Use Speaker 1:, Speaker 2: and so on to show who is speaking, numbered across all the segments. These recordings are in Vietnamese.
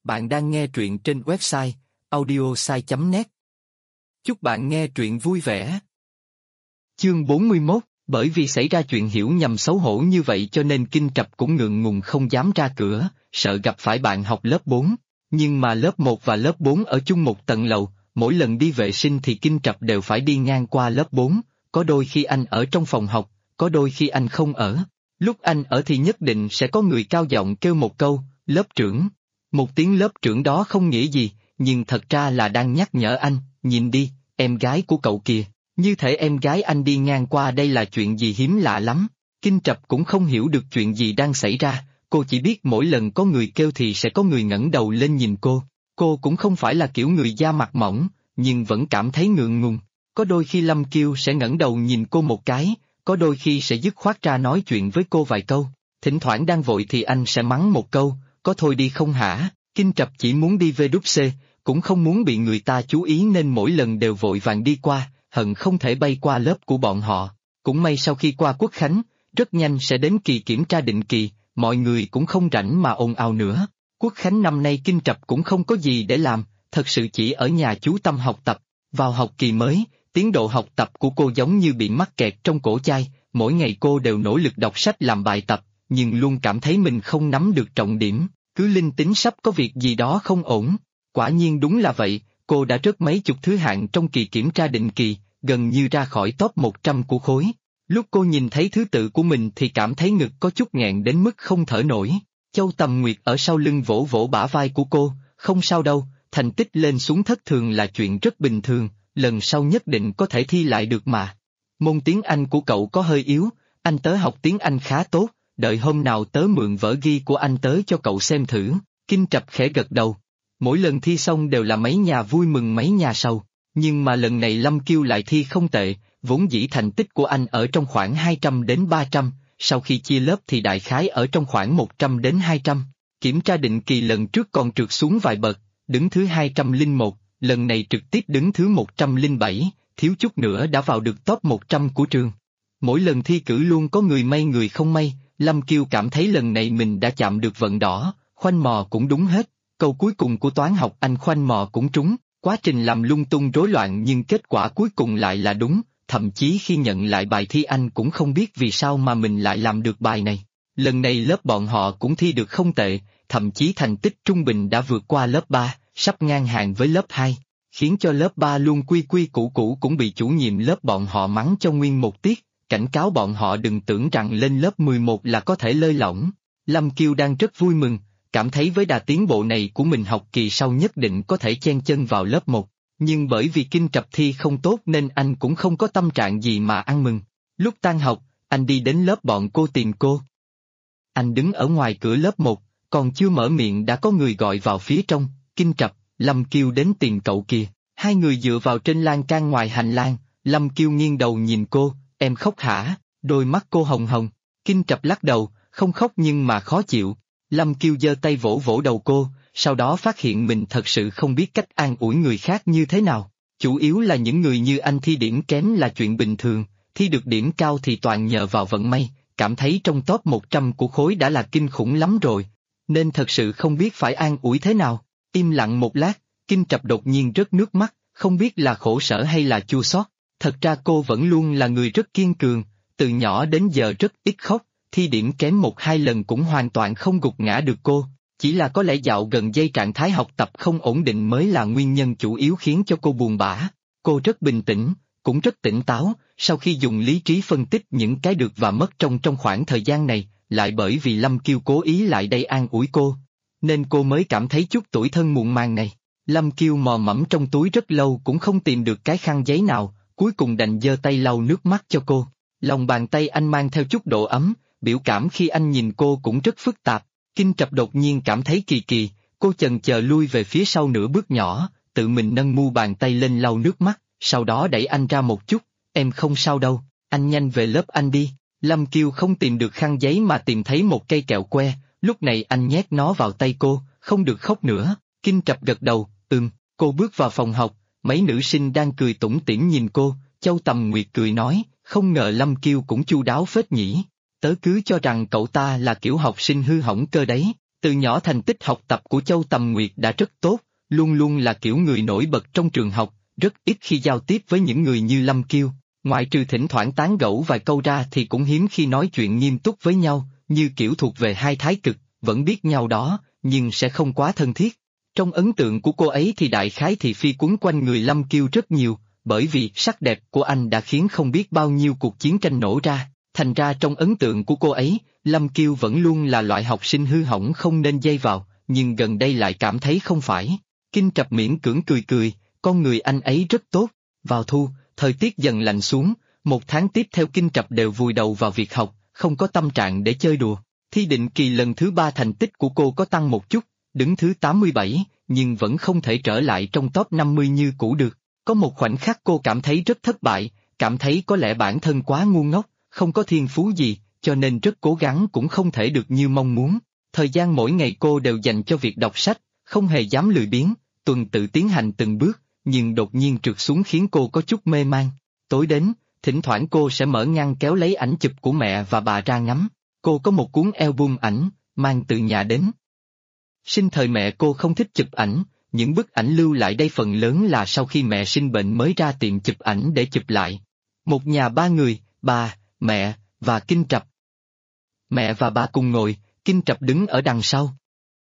Speaker 1: Bạn đang nghe truyện trên website audiosai.net. Chúc bạn nghe truyện vui vẻ. Chương 41, bởi vì xảy ra chuyện hiểu nhầm xấu hổ như vậy cho nên Kinh Trập cũng ngượng ngùng không dám ra cửa, sợ gặp phải bạn học lớp 4. Nhưng mà lớp 1 và lớp 4 ở chung một tầng lầu, mỗi lần đi vệ sinh thì Kinh Trập đều phải đi ngang qua lớp 4, có đôi khi anh ở trong phòng học, có đôi khi anh không ở. Lúc anh ở thì nhất định sẽ có người cao giọng kêu một câu, lớp trưởng. Một tiếng lớp trưởng đó không nghĩa gì, nhưng thật ra là đang nhắc nhở anh, nhìn đi, em gái của cậu kìa, như thể em gái anh đi ngang qua đây là chuyện gì hiếm lạ lắm. Kinh Trập cũng không hiểu được chuyện gì đang xảy ra, cô chỉ biết mỗi lần có người kêu thì sẽ có người ngẩng đầu lên nhìn cô cũng không phải là kiểu người da mặt mỏng, nhưng vẫn cảm thấy ngượng ngùng. Có đôi khi Lâm Kiêu sẽ ngẩng đầu nhìn cô một cái, có đôi khi sẽ dứt khoát ra nói chuyện với cô vài câu, thỉnh thoảng đang vội thì anh sẽ mắng một câu, có thôi đi không hả? Kinh Trập chỉ muốn đi về đúc C, cũng không muốn bị người ta chú ý nên mỗi lần đều vội vàng đi qua, hận không thể bay qua lớp của bọn họ. Cũng may sau khi qua Quốc Khánh, rất nhanh sẽ đến kỳ kiểm tra định kỳ, mọi người cũng không rảnh mà ồn ào nữa. Quốc Khánh năm nay Kinh Trập cũng không có gì để làm, thật sự chỉ ở nhà chú tâm học tập. Vào học kỳ mới, tiến độ học tập của cô giống như bị mắc kẹt trong cổ chai, mỗi ngày cô đều nỗ lực đọc sách làm bài tập, nhưng luôn cảm thấy mình không nắm được trọng điểm, cứ linh tính sắp có việc gì đó không ổn. Quả nhiên đúng là vậy, cô đã rớt mấy chục thứ hạng trong kỳ kiểm tra định kỳ, gần như ra khỏi top 100 của khối. Lúc cô nhìn thấy thứ tự của mình thì cảm thấy ngực có chút nghẹn đến mức không thở nổi. Châu Tầm Nguyệt ở sau lưng vỗ vỗ bả vai của cô, không sao đâu, thành tích lên xuống thất thường là chuyện rất bình thường, lần sau nhất định có thể thi lại được mà. Môn tiếng Anh của cậu có hơi yếu, anh tớ học tiếng Anh khá tốt, đợi hôm nào tớ mượn vở ghi của anh tớ cho cậu xem thử. Kinh Trập khẽ gật đầu. Mỗi lần thi xong đều là mấy nhà vui mừng mấy nhà sầu, nhưng mà lần này Lâm Kiêu lại thi không tệ, vốn dĩ thành tích của anh ở trong khoảng 200 đến 300, sau khi chia lớp thì đại khái ở trong khoảng 100 đến 200. Kiểm tra định kỳ lần trước còn trượt xuống vài bậc, đứng thứ 201, lần này trực tiếp đứng thứ 107, thiếu chút nữa đã vào được top 100 của trường. Mỗi lần thi cử luôn có người may người không may, Lâm Kiêu cảm thấy lần này mình đã chạm được vận đỏ, khoanh mò cũng đúng hết, câu cuối cùng của toán học anh khoanh mò cũng trúng, quá trình làm lung tung rối loạn nhưng kết quả cuối cùng lại là đúng, thậm chí khi nhận lại bài thi anh cũng không biết vì sao mà mình lại làm được bài này. Lần này lớp bọn họ cũng thi được không tệ, thậm chí thành tích trung bình đã vượt qua lớp 3, sắp ngang hàng với lớp 2, khiến cho lớp 3 luôn quy quy củ củ cũng bị chủ nhiệm lớp bọn họ mắng cho nguyên một tiết, cảnh cáo bọn họ đừng tưởng rằng lên lớp 11 là có thể lơi lỏng. Lâm Kiêu đang rất vui mừng, cảm thấy với đà tiến bộ này của mình học kỳ sau nhất định có thể chen chân vào lớp 1, nhưng bởi vì Kinh Trập thi không tốt nên anh cũng không có tâm trạng gì mà ăn mừng. Lúc tan học, anh đi đến lớp bọn cô tìm cô. Anh đứng ở ngoài cửa lớp 1, còn chưa mở miệng đã có người gọi vào phía trong, Kinh Trập, Lâm Kiêu đến tìm cậu kìa. Hai người dựa vào trên lan can ngoài hành lang, Lâm Kiêu nghiêng đầu nhìn cô, em khóc hả? Đôi mắt cô hồng hồng. Kinh Trập lắc đầu, không khóc nhưng mà khó chịu. Lâm Kiêu giơ tay vỗ vỗ đầu cô, sau đó phát hiện mình thật sự không biết cách an ủi người khác như thế nào. Chủ yếu là những người như anh thi điểm kém là chuyện bình thường, thi được điểm cao thì toàn nhờ vào vận may, cảm thấy trong top 100 của khối đã là kinh khủng lắm rồi, nên thật sự không biết phải an ủi thế nào. Im lặng một lát, Kinh Trập đột nhiên rớt nước mắt, không biết là khổ sở hay là chua xót. Thật ra cô vẫn luôn là người rất kiên cường, từ nhỏ đến giờ rất ít khóc, thi điểm kém 1-2 lần cũng hoàn toàn không gục ngã được cô, chỉ là có lẽ dạo gần đây trạng thái học tập không ổn định mới là nguyên nhân chủ yếu khiến cho cô buồn bã. Cô rất bình tĩnh, cũng rất tỉnh táo, sau khi dùng lý trí phân tích những cái được và mất trong khoảng thời gian này, lại bởi vì Lâm Kiêu cố ý lại đây an ủi cô, nên cô mới cảm thấy chút tủi thân muộn màng này. Lâm Kiêu mò mẫm trong túi rất lâu cũng không tìm được cái khăn giấy nào, cuối cùng đành giơ tay lau nước mắt cho cô. Lòng bàn tay anh mang theo chút độ ấm, biểu cảm khi anh nhìn cô cũng rất phức tạp. Kinh Trập đột nhiên cảm thấy kỳ kỳ, cô chần chờ lui về phía sau nửa bước nhỏ, tự mình nâng mu bàn tay lên lau nước mắt, sau đó đẩy anh ra một chút, em không sao đâu, anh nhanh về lớp anh đi. Lâm Kiêu không tìm được khăn giấy mà tìm thấy một cây kẹo que, lúc này anh nhét nó vào tay cô, không được khóc nữa. Kinh Trập gật đầu, cô bước vào phòng học, mấy nữ sinh đang cười tủm tỉm nhìn cô, Châu Tầm Nguyệt cười nói, không ngờ Lâm Kiêu cũng chu đáo phết nhỉ, tớ cứ cho rằng cậu ta là kiểu học sinh hư hỏng cơ đấy. Từ nhỏ thành tích học tập của Châu Tầm Nguyệt đã rất tốt, luôn luôn là kiểu người nổi bật trong trường học, rất ít khi giao tiếp với những người như Lâm Kiêu, ngoại trừ thỉnh thoảng tán gẫu vài câu ra thì cũng hiếm khi nói chuyện nghiêm túc với nhau, như kiểu thuộc về hai thái cực, vẫn biết nhau đó, nhưng sẽ không quá thân thiết. Trong ấn tượng của cô ấy thì đại khái thị phi quấn quanh người Lâm Kiêu rất nhiều, bởi vì sắc đẹp của anh đã khiến không biết bao nhiêu cuộc chiến tranh nổ ra, thành ra trong ấn tượng của cô ấy, Lâm Kiêu vẫn luôn là loại học sinh hư hỏng không nên dây vào, nhưng gần đây lại cảm thấy không phải. Kinh Trập miễn cưỡng cười cười, con người anh ấy rất tốt. Vào thu, thời tiết dần lạnh xuống, một tháng tiếp theo Kinh Trập đều vùi đầu vào việc học, không có tâm trạng để chơi đùa. Thi định kỳ lần thứ 3 thành tích của cô có tăng một chút, đứng thứ 87, nhưng vẫn không thể trở lại trong top 50 như cũ được. Có một khoảnh khắc cô cảm thấy rất thất bại, cảm thấy có lẽ bản thân quá ngu ngốc, không có thiên phú gì, cho nên rất cố gắng cũng không thể được như mong muốn. Thời gian mỗi ngày cô đều dành cho việc đọc sách, không hề dám lười biếng, tuần tự tiến hành từng bước, nhưng đột nhiên trượt xuống khiến cô có chút mê man. Tối đến, thỉnh thoảng cô sẽ mở ngăn kéo lấy ảnh chụp của mẹ và bà ra ngắm. Cô có một cuốn album ảnh, mang từ nhà đến. Sinh thời mẹ cô không thích chụp ảnh, những bức ảnh lưu lại đây phần lớn là sau khi mẹ sinh bệnh mới ra tiệm chụp ảnh để chụp lại. Một nhà ba người, bà, mẹ, và Kinh Trập. Mẹ và bà cùng ngồi, Kinh Trập đứng ở đằng sau.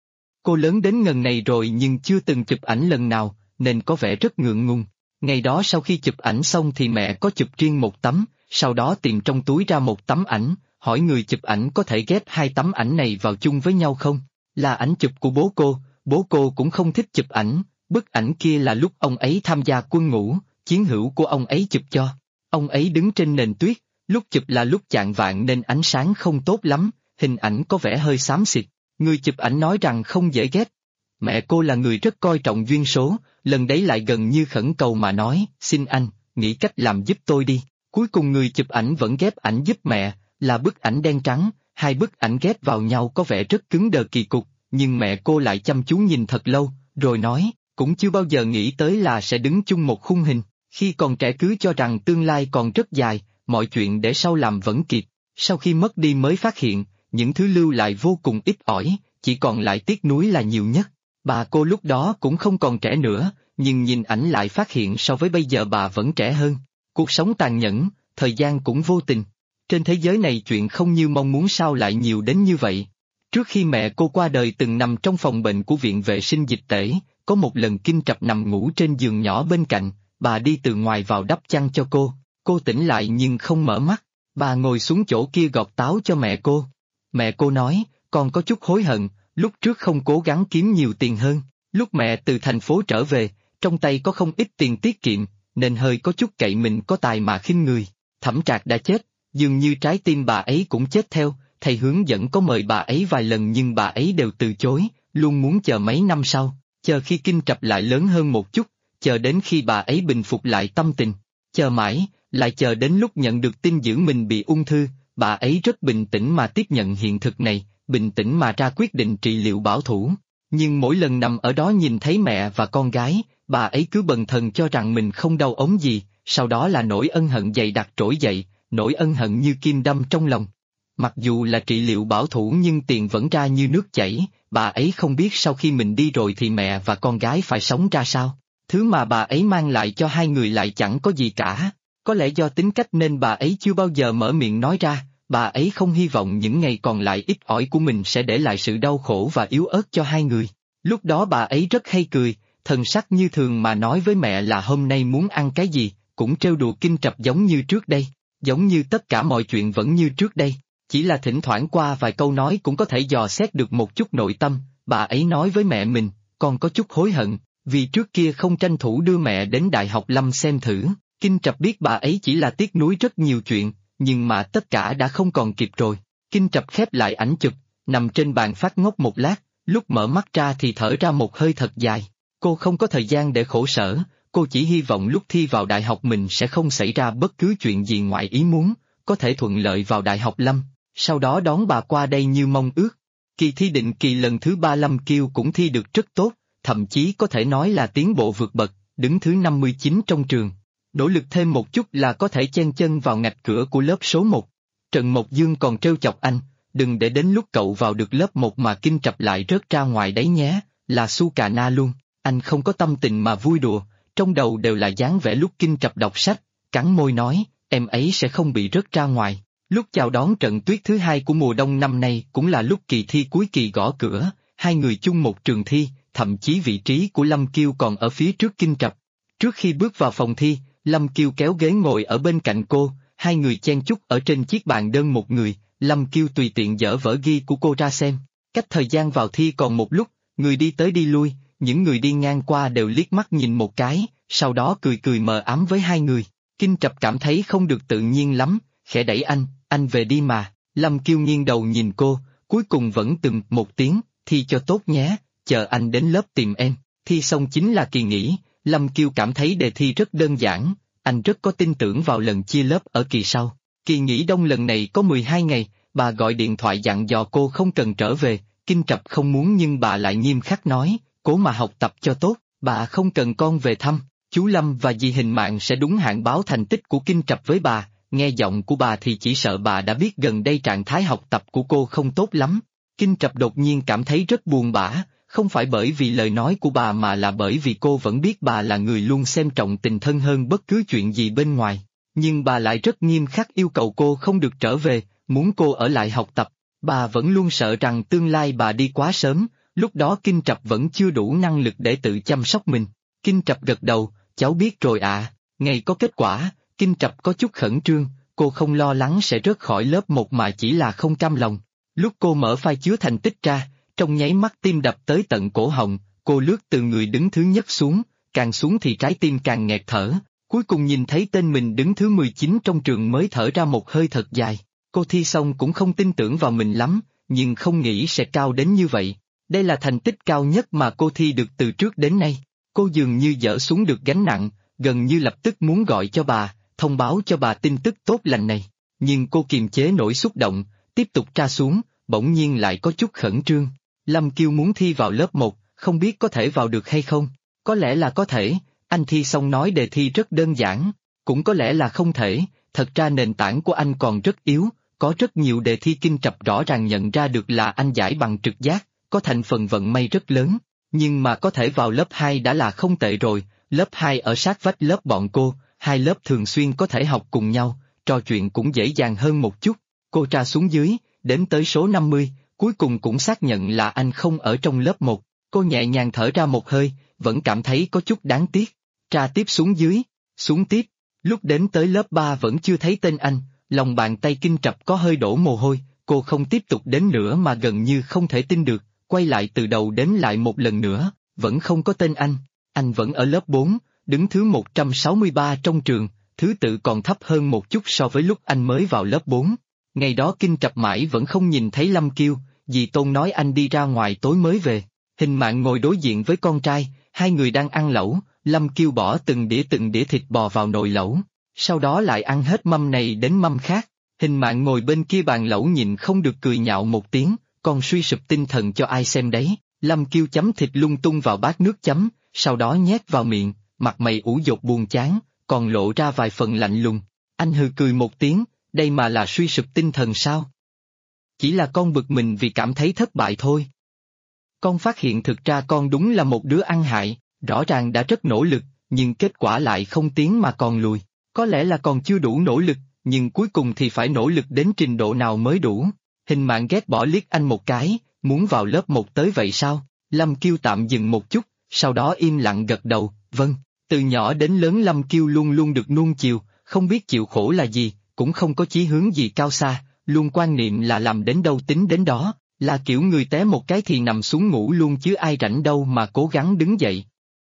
Speaker 1: Cô lớn đến ngần này rồi nhưng chưa từng chụp ảnh lần nào, nên có vẻ rất ngượng ngùng. Ngày đó sau khi chụp ảnh xong thì mẹ có chụp riêng một tấm, sau đó tìm trong túi ra một tấm ảnh, hỏi người chụp ảnh có thể ghép hai tấm ảnh này vào chung với nhau không? Là ảnh chụp của bố cô cũng không thích chụp ảnh, bức ảnh kia là lúc ông ấy tham gia quân ngũ, chiến hữu của ông ấy chụp cho. Ông ấy đứng trên nền tuyết, lúc chụp là lúc chạng vạng nên ánh sáng không tốt lắm, hình ảnh có vẻ hơi xám xịt. Người chụp ảnh nói rằng không dễ ghép. Mẹ cô là người rất coi trọng duyên số, lần đấy lại gần như khẩn cầu mà nói, xin anh, nghĩ cách làm giúp tôi đi. Cuối cùng người chụp ảnh vẫn ghép ảnh giúp mẹ, là bức ảnh đen trắng, hai bức ảnh ghép vào nhau có vẻ rất cứng đờ kỳ cục, nhưng mẹ cô lại chăm chú nhìn thật lâu, rồi nói, cũng chưa bao giờ nghĩ tới là sẽ đứng chung một khung hình, khi còn trẻ cứ cho rằng tương lai còn rất dài, mọi chuyện để sau làm vẫn kịp, sau khi mất đi mới phát hiện, những thứ lưu lại vô cùng ít ỏi, chỉ còn lại tiếc nuối là nhiều nhất. Bà cô lúc đó cũng không còn trẻ nữa, nhưng nhìn ảnh lại phát hiện so với bây giờ bà vẫn trẻ hơn. Cuộc sống tàn nhẫn, thời gian cũng vô tình. Trên thế giới này chuyện không như mong muốn sao lại nhiều đến như vậy. Trước khi mẹ cô qua đời từng nằm trong phòng bệnh của viện vệ sinh dịch tễ, có một lần Kinh Trập nằm ngủ trên giường nhỏ bên cạnh, bà đi từ ngoài vào đắp chăn cho cô tỉnh lại nhưng không mở mắt, bà ngồi xuống chỗ kia gọt táo cho mẹ cô. Mẹ cô nói, con có chút hối hận, lúc trước không cố gắng kiếm nhiều tiền hơn, lúc mẹ từ thành phố trở về, trong tay có không ít tiền tiết kiệm, nên hơi có chút cậy mình có tài mà khinh người. Thẩm Trạc đã chết, dường như trái tim bà ấy cũng chết theo, thầy hướng dẫn có mời bà ấy vài lần nhưng bà ấy đều từ chối, luôn muốn chờ mấy năm sau, chờ khi Kinh Trập lại lớn hơn một chút, chờ đến khi bà ấy bình phục lại tâm tình, chờ mãi, lại chờ đến lúc nhận được tin dữ mình bị ung thư, bà ấy rất bình tĩnh mà tiếp nhận hiện thực này, bình tĩnh mà ra quyết định trị liệu bảo thủ. Nhưng mỗi lần nằm ở đó nhìn thấy mẹ và con gái, bà ấy cứ bần thần cho rằng mình không đau ốm gì, sau đó là nỗi ân hận dày đặc trỗi dậy, nỗi ân hận như kim đâm trong lòng. Mặc dù là trị liệu bảo thủ nhưng tiền vẫn ra như nước chảy, bà ấy không biết sau khi mình đi rồi thì mẹ và con gái phải sống ra sao. Thứ mà bà ấy mang lại cho hai người lại chẳng có gì cả. Có lẽ do tính cách nên bà ấy chưa bao giờ mở miệng nói ra, bà ấy không hy vọng những ngày còn lại ít ỏi của mình sẽ để lại sự đau khổ và yếu ớt cho hai người. Lúc đó bà ấy rất hay cười, thần sắc như thường mà nói với mẹ là hôm nay muốn ăn cái gì, cũng trêu đùa Kinh Trập giống như trước đây, giống như tất cả mọi chuyện vẫn như trước đây. Chỉ là thỉnh thoảng qua vài câu nói cũng có thể dò xét được một chút nội tâm, bà ấy nói với mẹ mình, con có chút hối hận, vì trước kia không tranh thủ đưa mẹ đến Đại học Lâm xem thử. Kinh Trập biết bà ấy chỉ là tiếc nuối rất nhiều chuyện, nhưng mà tất cả đã không còn kịp rồi. Kinh Trập khép lại ảnh chụp, nằm trên bàn phát ngốc một lát, lúc mở mắt ra thì thở ra một hơi thật dài. Cô không có thời gian để khổ sở, cô chỉ hy vọng lúc thi vào đại học mình sẽ không xảy ra bất cứ chuyện gì ngoài ý muốn, có thể thuận lợi vào Đại học Lâm, sau đó đón bà qua đây như mong ước. Kỳ thi định kỳ lần thứ 3 Lâm Kiêu cũng thi được rất tốt, thậm chí có thể nói là tiến bộ vượt bậc, đứng thứ 59 trong trường. Nỗ lực thêm một chút là có thể chen chân vào ngạch cửa của lớp số 1. Trần Mộc Dương còn trêu chọc anh, đừng để đến lúc cậu vào được lớp 1 mà Kinh Trập lại rớt ra ngoài đấy nhé, là su cà na luôn. Anh không có tâm tình mà vui đùa, trong đầu đều là dáng vẻ lúc Kinh Trập đọc sách, cắn môi nói, em ấy sẽ không bị rớt ra ngoài. Lúc chào đón trận tuyết thứ 2 của mùa đông năm nay cũng là lúc kỳ thi cuối kỳ gõ cửa, hai người chung một trường thi, thậm chí vị trí của Lâm Kiêu còn ở phía trước Kinh Trập. Trước khi bước vào phòng thi, Lâm Kiêu kéo ghế ngồi ở bên cạnh cô, hai người chen chúc ở trên chiếc bàn đơn một người, Lâm Kiêu tùy tiện dở vở ghi của cô ra xem. Cách thời gian vào thi còn một lúc, người đi tới đi lui, những người đi ngang qua đều liếc mắt nhìn một cái, sau đó cười cười mờ ám với hai người. Kinh Trập cảm thấy không được tự nhiên lắm, khẽ đẩy anh về đi mà. Lâm Kiêu nghiêng đầu nhìn cô, cuối cùng vẫn một tiếng, thi cho tốt nhé, chờ anh đến lớp tìm em. Thi xong chính là kỳ nghỉ, Lâm Kiêu cảm thấy đề thi rất đơn giản, anh rất có tin tưởng vào lần chia lớp ở kỳ sau. Kỳ nghỉ đông lần này có 12 ngày, bà gọi điện thoại dặn dò cô không cần trở về, Kinh Trập không muốn nhưng bà lại nghiêm khắc nói, cố mà học tập cho tốt, bà không cần con về thăm. Chú Lâm và dì Hình Mạng sẽ đúng hạn báo thành tích của Kinh Trập với bà, nghe giọng của bà thì chỉ sợ bà đã biết gần đây trạng thái học tập của cô không tốt lắm. Kinh Trập đột nhiên cảm thấy rất buồn bã, không phải bởi vì lời nói của bà mà là bởi vì cô vẫn biết bà là người luôn xem trọng tình thân hơn bất cứ chuyện gì bên ngoài. Nhưng bà lại rất nghiêm khắc yêu cầu cô không được trở về, muốn cô ở lại học tập. Bà vẫn luôn sợ rằng tương lai bà đi quá sớm, lúc đó Kinh Trập vẫn chưa đủ năng lực để tự chăm sóc mình. Kinh Trập gật đầu, cháu biết rồi ạ. Ngày có kết quả, Kinh Trập có chút khẩn trương, cô không lo lắng sẽ rớt khỏi lớp 1 mà chỉ là không cam lòng. Lúc cô mở file chứa thành tích ra, trong nháy mắt tim đập tới tận cổ họng, cô lướt từ người đứng thứ nhất xuống, càng xuống thì trái tim càng nghẹt thở, cuối cùng nhìn thấy tên mình đứng thứ 19 trong trường mới thở ra một hơi thật dài. Cô thi xong cũng không tin tưởng vào mình lắm, nhưng không nghĩ sẽ cao đến như vậy. Đây là thành tích cao nhất mà cô thi được từ trước đến nay. Cô dường như dỡ xuống được gánh nặng, gần như lập tức muốn gọi cho bà, thông báo cho bà tin tức tốt lành này. Nhưng cô kiềm chế nỗi xúc động, tiếp tục tra xuống, bỗng nhiên lại có chút khẩn trương. Lâm Kiêu muốn thi vào lớp 1, không biết có thể vào được hay không. Có lẽ là có thể, anh thi xong nói đề thi rất đơn giản, cũng có lẽ là không thể, thật ra nền tảng của anh còn rất yếu, có rất nhiều đề thi Kinh Trập rõ ràng nhận ra được là anh giải bằng trực giác, có thành phần vận may rất lớn. Nhưng mà có thể vào lớp 2 đã là không tệ rồi, lớp 2 ở sát vách lớp bọn cô, hai lớp thường xuyên có thể học cùng nhau, trò chuyện cũng dễ dàng hơn một chút. Cô tra xuống dưới, đến tới số 50, cuối cùng cũng xác nhận là anh không ở trong lớp 1. Cô nhẹ nhàng thở ra một hơi, vẫn cảm thấy có chút đáng tiếc. Tra tiếp xuống dưới, xuống tiếp, lúc đến tới lớp 3 vẫn chưa thấy tên anh, lòng bàn tay Kinh Trập có hơi đổ mồ hôi, cô không tiếp tục đến nữa mà gần như không thể tin được, quay lại từ đầu đếm lại một lần nữa, vẫn không có tên anh vẫn ở lớp 4, đứng thứ 163 trong trường, thứ tự còn thấp hơn một chút so với lúc anh mới vào lớp 4. Ngày đó Kinh Trập mãi vẫn không nhìn thấy Lâm Kiêu, dì Tôn nói anh đi ra ngoài tối mới về. Hình Mạng ngồi đối diện với con trai, hai người đang ăn lẩu, Lâm Kiêu bỏ từng đĩa thịt bò vào nồi lẩu, sau đó lại ăn hết mâm này đến mâm khác. Hình Mạng ngồi bên kia bàn lẩu nhìn không được cười nhạo một tiếng, còn suy sụp tinh thần cho ai xem đấy. Lâm Kiêu chấm thịt lung tung vào bát nước chấm, sau đó nhét vào miệng, mặt mày ủ dột buồn chán, còn lộ ra vài phần lạnh lùng. Anh hừ cười một tiếng, đây mà là suy sụp tinh thần sao? Chỉ là con bực mình vì cảm thấy thất bại thôi. Con phát hiện thực ra con đúng là một đứa ăn hại, rõ ràng đã rất nỗ lực, nhưng kết quả lại không tiến mà còn lùi. Có lẽ là còn chưa đủ nỗ lực, nhưng cuối cùng thì phải nỗ lực đến trình độ nào mới đủ. Hình Mạng ghét bỏ liếc anh một cái, muốn vào lớp 1 tới vậy sao? Lâm Kiêu tạm dừng một chút, sau đó im lặng gật đầu, vâng. Từ nhỏ đến lớn Lâm Kiêu luôn luôn được nuông chiều, không biết chịu khổ là gì, cũng không có chí hướng gì cao xa, luôn quan niệm là làm đến đâu tính đến đó, là kiểu người té một cái thì nằm xuống ngủ luôn chứ ai rảnh đâu mà cố gắng đứng dậy.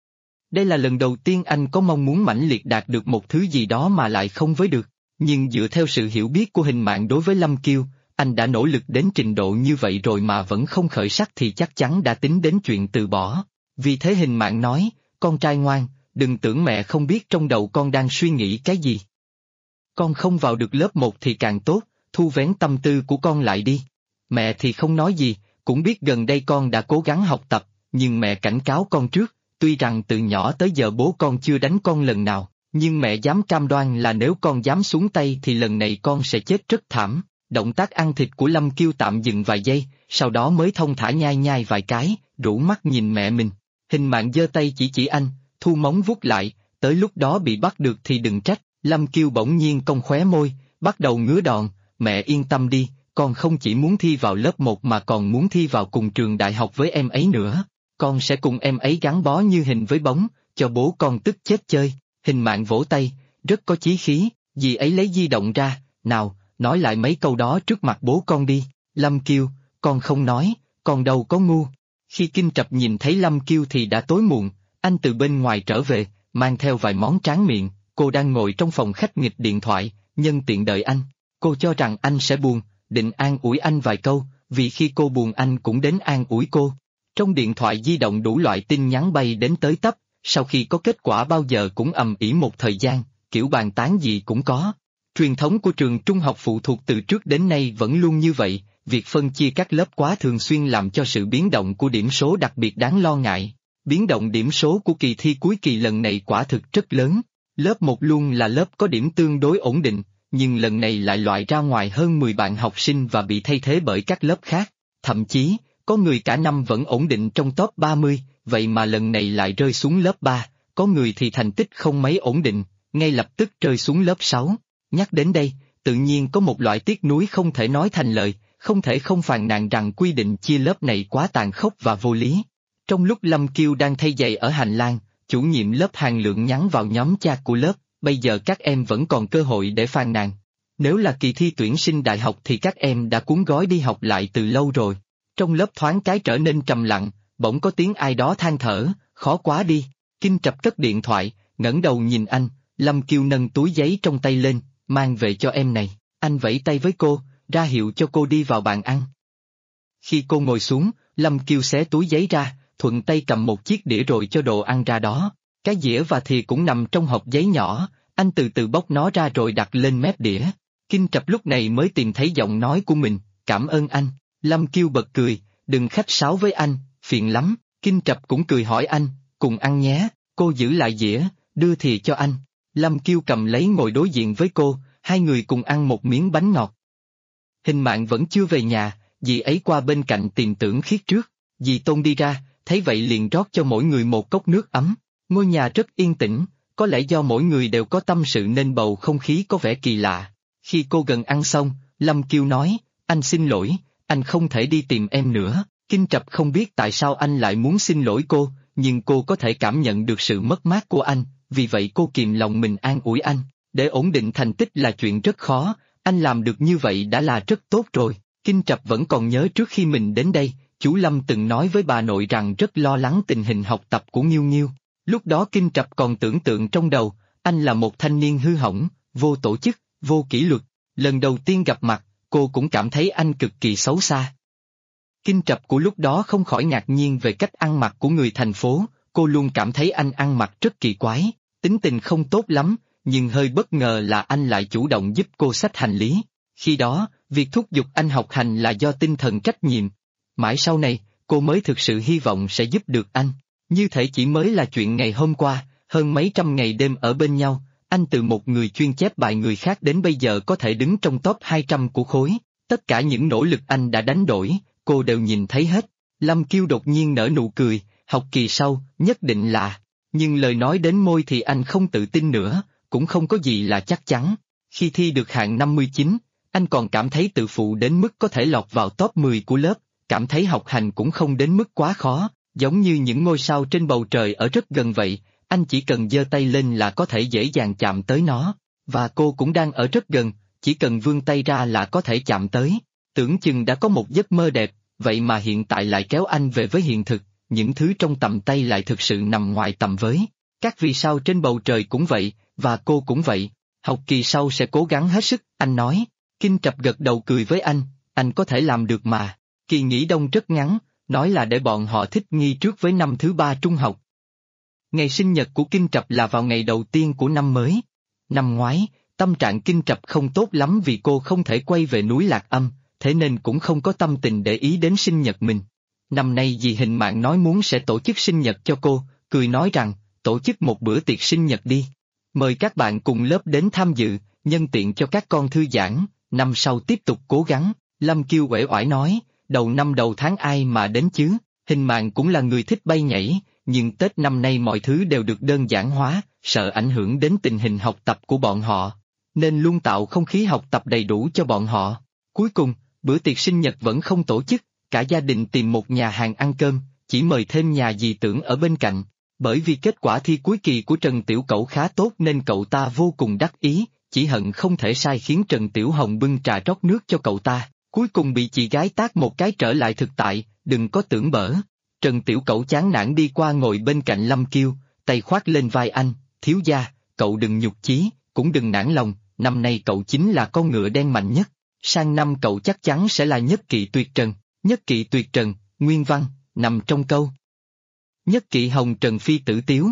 Speaker 1: Đây là lần đầu tiên anh có mong muốn mãnh liệt đạt được một thứ gì đó mà lại không với được, nhưng dựa theo sự hiểu biết của Hình Mạng đối với Lâm Kiêu, anh đã nỗ lực đến trình độ như vậy rồi mà vẫn không khởi sắc thì chắc chắn đã tính đến chuyện từ bỏ. Vì thế Hình Mạng nói, con trai ngoan, đừng tưởng mẹ không biết trong đầu con đang suy nghĩ cái gì. Con không vào được lớp 1 thì càng tốt, thu vén tâm tư của con lại đi. Mẹ thì không nói gì, cũng biết gần đây con đã cố gắng học tập, nhưng mẹ cảnh cáo con trước, tuy rằng từ nhỏ tới giờ bố con chưa đánh con lần nào, nhưng mẹ dám cam đoan là nếu con dám xuống tay thì lần này con sẽ chết rất thảm. Động tác ăn thịt của Lâm Kiêu tạm dừng vài giây, sau đó mới thong thả nhai nhai vài cái, rũ mắt nhìn mẹ mình. Hình Mạn giơ tay chỉ anh, thu móng vuốt lại, tới lúc đó bị bắt được thì đừng trách. Lâm Kiêu bỗng nhiên cong khóe môi, bắt đầu ngứa đòn, mẹ yên tâm đi, con không chỉ muốn thi vào lớp 1 mà còn muốn thi vào cùng trường đại học với em ấy nữa. Con sẽ cùng em ấy gắn bó như hình với bóng, cho bố con tức chết chơi. Hình Mạn vỗ tay, rất có chí khí, dì ấy lấy di động ra, nào, nói lại mấy câu đó trước mặt bố con đi. Lâm Kiêu, con không nói, con đâu có ngu. Khi Kinh Trập nhìn thấy Lâm Kiêu thì đã tối muộn, anh từ bên ngoài trở về, mang theo vài món tráng miệng, cô đang ngồi trong phòng khách nghịch điện thoại, nhân tiện đợi anh. Cô cho rằng anh sẽ buồn, định an ủi anh vài câu, vì khi cô buồn anh cũng đến an ủi cô. Trong điện thoại di động đủ loại tin nhắn bay đến tới tấp, sau khi có kết quả bao giờ cũng ầm ĩ một thời gian, kiểu bàn tán gì cũng có. Truyền thống của trường trung học phụ thuộc từ trước đến nay vẫn luôn như vậy, việc phân chia các lớp quá thường xuyên làm cho sự biến động của điểm số đặc biệt đáng lo ngại. Biến động điểm số của kỳ thi cuối kỳ lần này quả thực rất lớn. Lớp 1 luôn là lớp có điểm tương đối ổn định, nhưng lần này lại loại ra ngoài hơn 10 bạn học sinh và bị thay thế bởi các lớp khác. Thậm chí, có người cả năm vẫn ổn định trong top 30, vậy mà lần này lại rơi xuống lớp 3, có người thì thành tích không mấy ổn định, ngay lập tức rơi xuống lớp 6. Nhắc đến đây, tự nhiên có một loại tiếc nuối không thể nói thành lời, không thể không phàn nàn rằng quy định chia lớp này quá tàn khốc và vô lý. Trong lúc Lâm Kiêu đang thay giày ở hành lang, chủ nhiệm lớp Hàn Lượng nhắn vào nhóm chat của lớp, bây giờ các em vẫn còn cơ hội để phàn nàn. Nếu là kỳ thi tuyển sinh đại học thì các em đã cuốn gói đi học lại từ lâu rồi. Trong lớp thoáng cái trở nên trầm lặng, bỗng có tiếng ai đó than thở, khó quá đi. Kinh Trập cất điện thoại, ngẩng đầu nhìn anh, Lâm Kiêu nâng túi giấy trong tay lên, mang về cho em này. Anh vẫy tay với cô, ra hiệu cho cô đi vào bàn ăn. Khi cô ngồi xuống, Lâm Kiêu xé túi giấy ra, thuận tay cầm một chiếc đĩa rồi cho đồ ăn ra đó. Cái dĩa và thìa cũng nằm trong hộp giấy nhỏ, anh từ từ bóc nó ra rồi đặt lên mép đĩa. Kinh Trập lúc này mới tìm thấy giọng nói của mình, cảm ơn anh. Lâm Kiêu bật cười, đừng khách sáo với anh, phiền lắm. Kinh Trập cũng cười hỏi anh, cùng ăn nhé. Cô giữ lại dĩa, đưa thìa cho anh. Lâm Kiêu cầm lấy ngồi đối diện với cô, hai người cùng ăn một miếng bánh ngọt. Hình Mạn vẫn chưa về nhà, dì ấy qua bên cạnh tìm Tưởng Khiết trước. Dì Tôn đi ra, thấy vậy liền rót cho mỗi người một cốc nước ấm. Ngôi nhà rất yên tĩnh, có lẽ do mỗi người đều có tâm sự nên bầu không khí có vẻ kỳ lạ. Khi cô gần ăn xong, Lâm Kiêu nói, anh xin lỗi, anh không thể đi tìm em nữa. Kinh Trập không biết tại sao anh lại muốn xin lỗi cô, nhưng cô có thể cảm nhận được sự mất mát của anh, vì vậy cô kìm lòng mình an ủi anh. Để ổn định thành tích là chuyện rất khó, anh làm được như vậy đã là rất tốt rồi. Kinh Trập vẫn còn nhớ trước khi mình đến đây, chú Lâm từng nói với bà nội rằng rất lo lắng tình hình học tập của Nghiêu Nghiêu. Lúc đó Kinh Trập còn tưởng tượng trong đầu, anh là một thanh niên hư hỏng, vô tổ chức, vô kỷ luật. Lần đầu tiên gặp mặt, cô cũng cảm thấy anh cực kỳ xấu xa. Kinh Trập của lúc đó không khỏi ngạc nhiên về cách ăn mặc của người thành phố, cô luôn cảm thấy anh ăn mặc rất kỳ quái, tính tình không tốt lắm, nhưng hơi bất ngờ là anh lại chủ động giúp cô xách hành lý. Khi đó, việc thúc giục anh học hành là do tinh thần trách nhiệm. Mãi sau này, cô mới thực sự hy vọng sẽ giúp được anh. Như thể chỉ mới là chuyện ngày hôm qua, hơn mấy trăm ngày đêm ở bên nhau, anh từ một người chuyên chép bài người khác đến bây giờ có thể đứng trong top 200 của khối. Tất cả những nỗ lực anh đã đánh đổi, cô đều nhìn thấy hết. Lâm Kiêu đột nhiên nở nụ cười, học kỳ sau, nhất định là. Nhưng lời nói đến môi thì anh không tự tin nữa, cũng không có gì là chắc chắn. Khi thi được hạng 59, anh còn cảm thấy tự phụ đến mức có thể lọt vào top 10 của lớp, cảm thấy học hành cũng không đến mức quá khó, giống như những ngôi sao trên bầu trời ở rất gần vậy, anh chỉ cần giơ tay lên là có thể dễ dàng chạm tới nó, và cô cũng đang ở rất gần, chỉ cần vươn tay ra là có thể chạm tới. Tưởng chừng đã có một giấc mơ đẹp, vậy mà hiện tại lại kéo anh về với hiện thực, những thứ trong tầm tay lại thực sự nằm ngoài tầm với. Các vì sao trên bầu trời cũng vậy, và cô cũng vậy. Học kỳ sau sẽ cố gắng hết sức, anh nói. Kinh Trập gật đầu cười với anh có thể làm được mà. Kỳ nghỉ đông rất ngắn, nói là để bọn họ thích nghi trước với năm thứ 3 trung học. Ngày sinh nhật của Kinh Trập là vào ngày đầu tiên của năm mới. Năm ngoái, tâm trạng Kinh Trập không tốt lắm vì cô không thể quay về núi Lạc Âm, thế nên cũng không có tâm tình để ý đến sinh nhật mình. Năm nay dì Hình Mạn nói muốn sẽ tổ chức sinh nhật cho cô, cười nói rằng, tổ chức một bữa tiệc sinh nhật đi. Mời các bạn cùng lớp đến tham dự, nhân tiện cho các con thư giãn, năm sau tiếp tục cố gắng, Lâm Kiêu uể oải nói, đầu năm đầu tháng ai mà đến chứ, Hình Mạn cũng là người thích bay nhảy, nhưng Tết năm nay mọi thứ đều được đơn giản hóa, sợ ảnh hưởng đến tình hình học tập của bọn họ, nên luôn tạo không khí học tập đầy đủ cho bọn họ. Cuối cùng, bữa tiệc sinh nhật vẫn không tổ chức, cả gia đình tìm một nhà hàng ăn cơm, chỉ mời thêm nhà dì Tưởng ở bên cạnh. Bởi vì kết quả thi cuối kỳ của Trần Tiểu Cẩu khá tốt nên cậu ta vô cùng đắc ý, chỉ hận không thể sai khiến Trần Tiểu Hồng bưng trà rót nước cho cậu ta, cuối cùng bị chị gái tát một cái trở lại thực tại, đừng có tưởng bở. Trần Tiểu Cẩu chán nản đi qua ngồi bên cạnh Lâm Kiêu, tay khoác lên vai anh, thiếu gia, cậu đừng nhục chí, cũng đừng nản lòng, năm nay cậu chính là con ngựa đen mạnh nhất, sang năm cậu chắc chắn sẽ là nhất kỵ tuyệt trần, nhất kỵ tuyệt trần, nguyên văn, nằm trong câu. Nhất kỵ hồng trần phi tử tiếu.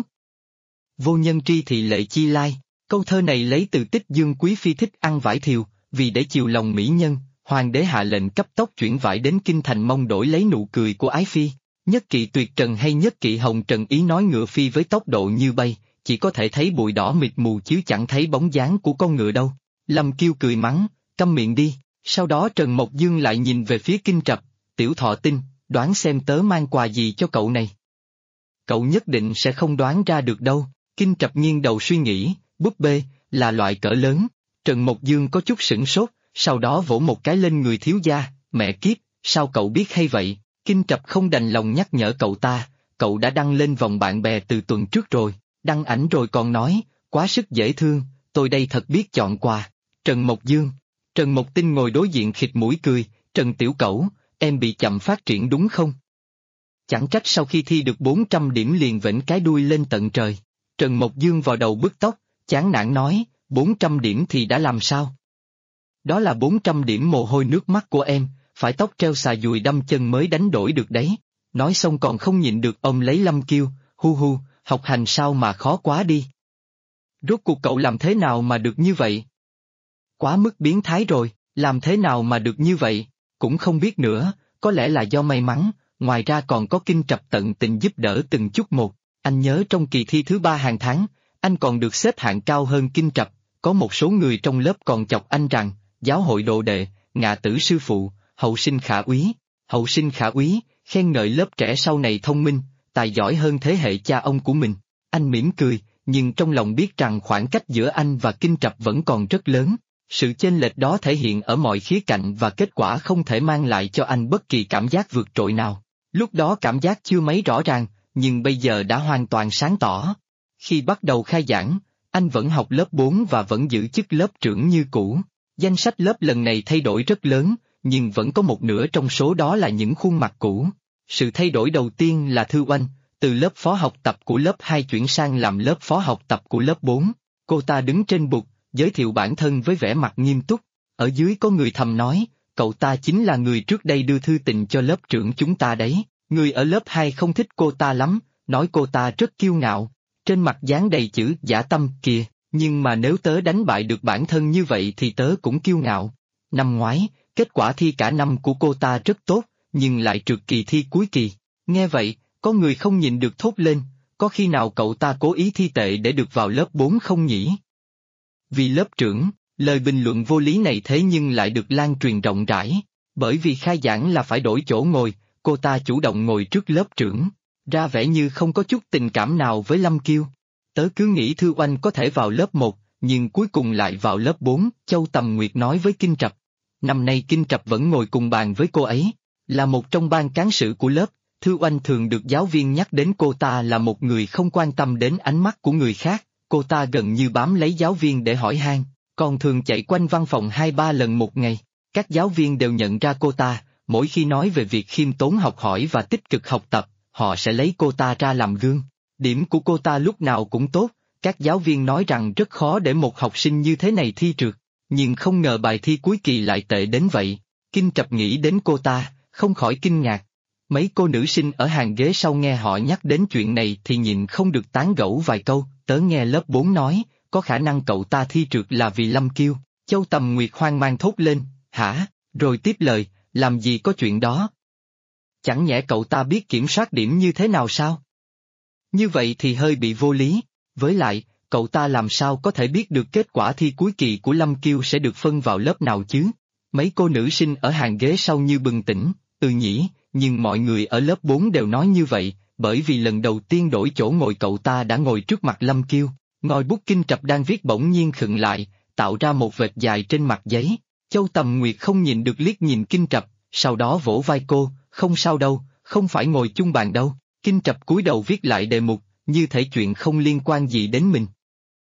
Speaker 1: Vô nhân tri thị lệ chi lai, câu thơ này lấy từ Tích Dương Quý Phi thích ăn vải thiều, vì để chiều lòng mỹ nhân, hoàng đế hạ lệnh cấp tốc chuyển vải đến kinh thành mong đổi lấy nụ cười của ái phi. Nhất kỵ tuyệt trần hay nhất kỵ hồng trần ý nói ngựa phi với tốc độ như bay, chỉ có thể thấy bụi đỏ mịt mù chứ chẳng thấy bóng dáng của con ngựa đâu. Lâm Kiêu cười mắng, câm miệng đi, sau đó Trần Mộc Dương lại nhìn về phía Kinh Trập, Tiểu Thọ Tinh, đoán xem tớ mang quà gì cho cậu này. Cậu nhất định sẽ không đoán ra được đâu. Kinh Trập nghiêng đầu suy nghĩ, búp bê, là loại cỡ lớn. Trần Mộc Dương có chút sửng sốt, sau đó vỗ một cái lên người thiếu gia, mẹ kiếp, sao cậu biết hay vậy? Kinh Trập không đành lòng nhắc nhở cậu ta, cậu đã đăng lên vòng bạn bè từ tuần trước rồi, đăng ảnh rồi còn nói, quá sức dễ thương, tôi đây thật biết chọn quà. Trần Mộc Dương, Trần Mộc Tinh ngồi đối diện khịt mũi cười, Trần Tiểu Cẩu, em bị chậm phát triển đúng không? Chẳng trách sau khi thi được 400 điểm liền vểnh cái đuôi lên tận trời. Trần Mộc Dương vào đầu bứt tóc, chán nản nói, 400 điểm thì đã làm sao? Đó là 400 điểm mồ hôi nước mắt của em, phải tóc treo xà dùi đâm chân mới đánh đổi được đấy. Nói xong còn không nhịn được ông lấy Lâm Kiêu, hu hu, học hành sao mà khó quá đi. Rốt cuộc cậu làm thế nào mà được như vậy? Quá mức biến thái rồi, làm thế nào mà được như vậy? Cũng không biết nữa, có lẽ là do may mắn, ngoài ra còn có Kinh Trập tận tình giúp đỡ từng chút một. Anh nhớ trong kỳ thi thứ 3 hàng tháng, anh còn được xếp hạng cao hơn Kinh Trập, có một số người trong lớp còn chọc anh rằng, giáo hội đồ đệ, ngạ tử sư phụ, hậu sinh khả úy, khen ngợi lớp trẻ sau này thông minh, tài giỏi hơn thế hệ cha ông của mình. Anh mỉm cười, nhưng trong lòng biết rằng khoảng cách giữa anh và Kinh Trập vẫn còn rất lớn. Sự chênh lệch đó thể hiện ở mọi khía cạnh và kết quả không thể mang lại cho anh bất kỳ cảm giác vượt trội nào. Lúc đó cảm giác chưa mấy rõ ràng, nhưng bây giờ đã hoàn toàn sáng tỏ. Khi bắt đầu khai giảng, anh vẫn học lớp 4 và vẫn giữ chức lớp trưởng như cũ. Danh sách lớp lần này thay đổi rất lớn, nhưng vẫn có một nửa trong số đó là những khuôn mặt cũ. Sự thay đổi đầu tiên là Thư Oanh, từ lớp phó học tập của lớp 2 chuyển sang làm lớp phó học tập của lớp 4. Cô ta đứng trên bục, giới thiệu bản thân với vẻ mặt nghiêm túc. Ở dưới có người thầm nói, cậu ta chính là người trước đây đưa thư tình cho lớp trưởng chúng ta đấy. Người ở lớp 2 không thích cô ta lắm, nói cô ta rất kiêu ngạo. Trên mặt dán đầy chữ dã tâm kìa, nhưng mà nếu tớ đánh bại được bản thân như vậy thì tớ cũng kiêu ngạo. Năm ngoái, kết quả thi cả năm của cô ta rất tốt, nhưng lại trượt kỳ thi cuối kỳ. Nghe vậy, có người không nhịn được thốt lên, có khi nào cậu ta cố ý thi tệ để được vào lớp 4 không nhỉ? Vì lớp trưởng, lời bình luận vô lý này thế nhưng lại được lan truyền rộng rãi, bởi vì khai giảng là phải đổi chỗ ngồi, cô ta chủ động ngồi trước lớp trưởng, ra vẻ như không có chút tình cảm nào với Lâm Kiêu. Tớ cứ nghĩ Thư Oanh có thể vào lớp 1, nhưng cuối cùng lại vào lớp 4, Châu Tầm Nguyệt nói với Kinh Trập. Năm nay Kinh Trập vẫn ngồi cùng bàn với cô ấy, là một trong ban cán sự của lớp. Thư Oanh thường được giáo viên nhắc đến cô ta là một người không quan tâm đến ánh mắt của người khác, cô ta gần như bám lấy giáo viên để hỏi han, còn thường chạy quanh văn phòng 2-3 lần một ngày. Các giáo viên đều nhận ra cô ta, mỗi khi nói về việc khiêm tốn học hỏi và tích cực học tập, họ sẽ lấy cô ta ra làm gương. Điểm của cô ta lúc nào cũng tốt, các giáo viên nói rằng rất khó để một học sinh như thế này thi trượt, nhưng không ngờ bài thi cuối kỳ lại tệ đến vậy. Kinh Trập nghĩ đến cô ta, không khỏi kinh ngạc. Mấy cô nữ sinh ở hàng ghế sau nghe họ nhắc đến chuyện này thì nhịn không được tán gẫu vài câu, tớ nghe lớp 4 nói, có khả năng cậu ta thi trượt là vì Lâm Kiêu. Châu Tầm Nguyệt hoang mang thốt lên, hả, rồi tiếp lời, làm gì có chuyện đó. Chẳng nhẽ cậu ta biết kiểm soát điểm như thế nào sao? Như vậy thì hơi bị vô lý, với lại, cậu ta làm sao có thể biết được kết quả thi cuối kỳ của Lâm Kiêu sẽ được phân vào lớp nào chứ? Mấy cô nữ sinh ở hàng ghế sau như bừng tỉnh, nhỉ, nhưng mọi người ở lớp 4 đều nói như vậy, bởi vì lần đầu tiên đổi chỗ ngồi cậu ta đã ngồi trước mặt Lâm Kiêu, ngòi bút Kinh Trập đang viết bỗng nhiên khựng lại, tạo ra một vệt dài trên mặt giấy. Châu Tầm Nguyệt không nhìn được liếc nhìn Kinh Trập, sau đó vỗ vai cô, không sao đâu, không phải ngồi chung bàn đâu. Kinh Trập cúi đầu viết lại đề mục, như thể chuyện không liên quan gì đến mình.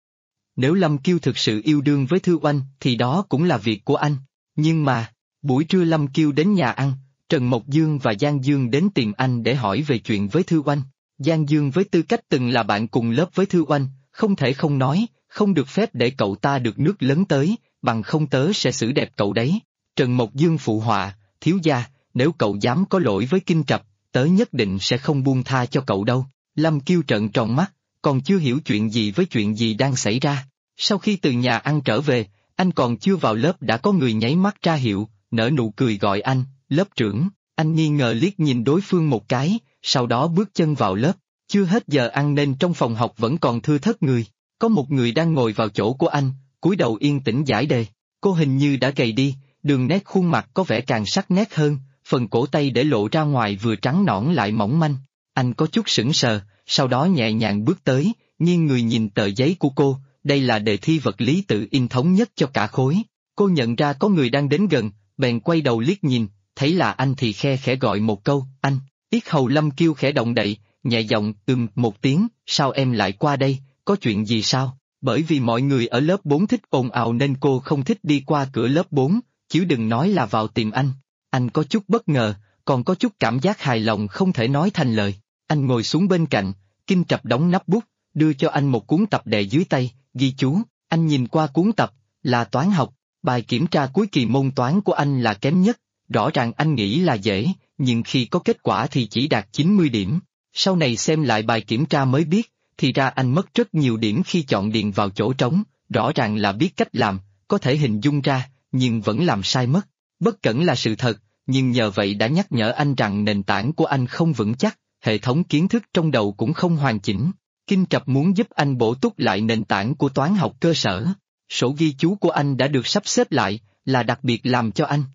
Speaker 1: Nếu Lâm Kiêu thực sự yêu đương với Thư Oanh thì đó cũng là việc của anh. Nhưng mà, buổi trưa Lâm Kiêu đến nhà ăn, Trần Mộc Dương và Giang Dương đến tìm anh để hỏi về chuyện với Thư Oanh. Giang Dương với tư cách từng là bạn cùng lớp với Thư Oanh, không thể không nói, không được phép để cậu ta được nước lấn tới, bằng không tớ sẽ xử đẹp cậu đấy. Trần Mộc Dương phụ họa, thiếu gia, nếu cậu dám có lỗi với Kinh Trập, tớ nhất định sẽ không buông tha cho cậu đâu. Lâm Kiêu trợn tròn mắt, còn chưa hiểu chuyện gì với chuyện gì đang xảy ra. Sau khi từ nhà ăn trở về, anh còn chưa vào lớp đã có người nháy mắt ra hiệu, nở nụ cười gọi anh, lớp trưởng. Anh nghi ngờ liếc nhìn đối phương một cái, sau đó bước chân vào lớp. Chưa hết giờ ăn nên trong phòng học vẫn còn thưa thớt người. Có một người đang ngồi vào chỗ của anh, cúi đầu yên tĩnh giải đề. Cô hình như đã gầy đi, đường nét khuôn mặt có vẻ càng sắc nét hơn, phần cổ tay để lộ ra ngoài vừa trắng nõn lại mỏng manh. Anh có chút sững sờ, sau đó nhẹ nhàng bước tới, nghiêng người nhìn tờ giấy của cô, đây là đề thi vật lý tự in thống nhất cho cả khối. Cô nhận ra có người đang đến gần, bèn quay đầu liếc nhìn, thấy là anh thì khe khẽ gọi một câu, anh. Yết hầu Lâm Kiêu khẽ động đậy, nhẹ giọng một tiếng, sao em lại qua đây, có chuyện gì sao? Bởi vì mọi người ở lớp 4 thích ồn ào nên cô không thích đi qua cửa lớp 4, chứ đừng nói là vào tìm anh. Anh có chút bất ngờ, còn có chút cảm giác hài lòng không thể nói thành lời. Anh ngồi xuống bên cạnh, Kinh Trập đóng nắp bút, đưa cho anh một cuốn tập đè dưới tay, ghi chú. Anh nhìn qua cuốn tập, là toán học, bài kiểm tra cuối kỳ môn toán của anh là kém nhất, rõ ràng anh nghĩ là dễ, nhưng khi có kết quả thì chỉ đạt 90 điểm. Sau này xem lại bài kiểm tra mới biết, thì ra anh mất rất nhiều điểm khi chọn điền vào chỗ trống, rõ ràng là biết cách làm, có thể hình dung ra, nhưng vẫn làm sai mất. Bất cẩn là sự thật, nhưng nhờ vậy đã nhắc nhở anh rằng nền tảng của anh không vững chắc, hệ thống kiến thức trong đầu cũng không hoàn chỉnh. Kinh Trập muốn giúp anh bổ túc lại nền tảng của toán học cơ sở. Sổ ghi chú của anh đã được sắp xếp lại, là đặc biệt làm cho anh.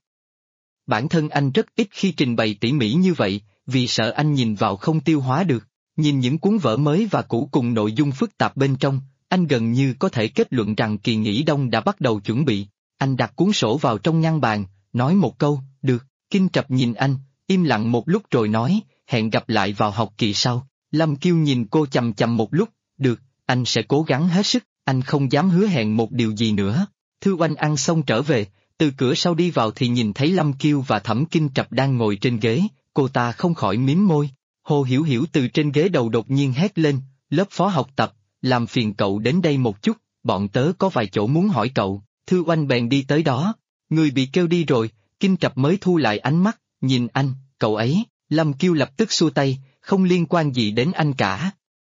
Speaker 1: Bản thân anh rất ít khi trình bày tỉ mỉ như vậy, vì sợ anh nhìn vào không tiêu hóa được. Nhìn những cuốn vở mới và cũ cùng nội dung phức tạp bên trong, anh gần như có thể kết luận rằng kỳ nghỉ đông đã bắt đầu chuẩn bị. Anh đặt cuốn sổ vào trong ngăn bàn, nói một câu, được. Kinh Trập nhìn anh, im lặng một lúc rồi nói, hẹn gặp lại vào học kỳ sau. Lâm Kiêu nhìn cô chằm chằm một lúc, được, anh sẽ cố gắng hết sức, anh không dám hứa hẹn một điều gì nữa. Thư Oanh ăn xong trở về, từ cửa sau đi vào thì nhìn thấy Lâm Kiêu và Thẩm Kinh Trập đang ngồi trên ghế, cô ta không khỏi mím môi. Hồ Hiểu Hiểu từ trên ghế đầu đột nhiên hét lên, lớp phó học tập, làm phiền cậu đến đây một chút, bọn tớ có vài chỗ muốn hỏi cậu. Thư Oanh bèn đi tới đó, người bị kêu đi rồi. Kinh Trập mới thu lại ánh mắt, nhìn anh, cậu ấy. Lâm Kiêu lập tức xua tay, không liên quan gì đến anh cả.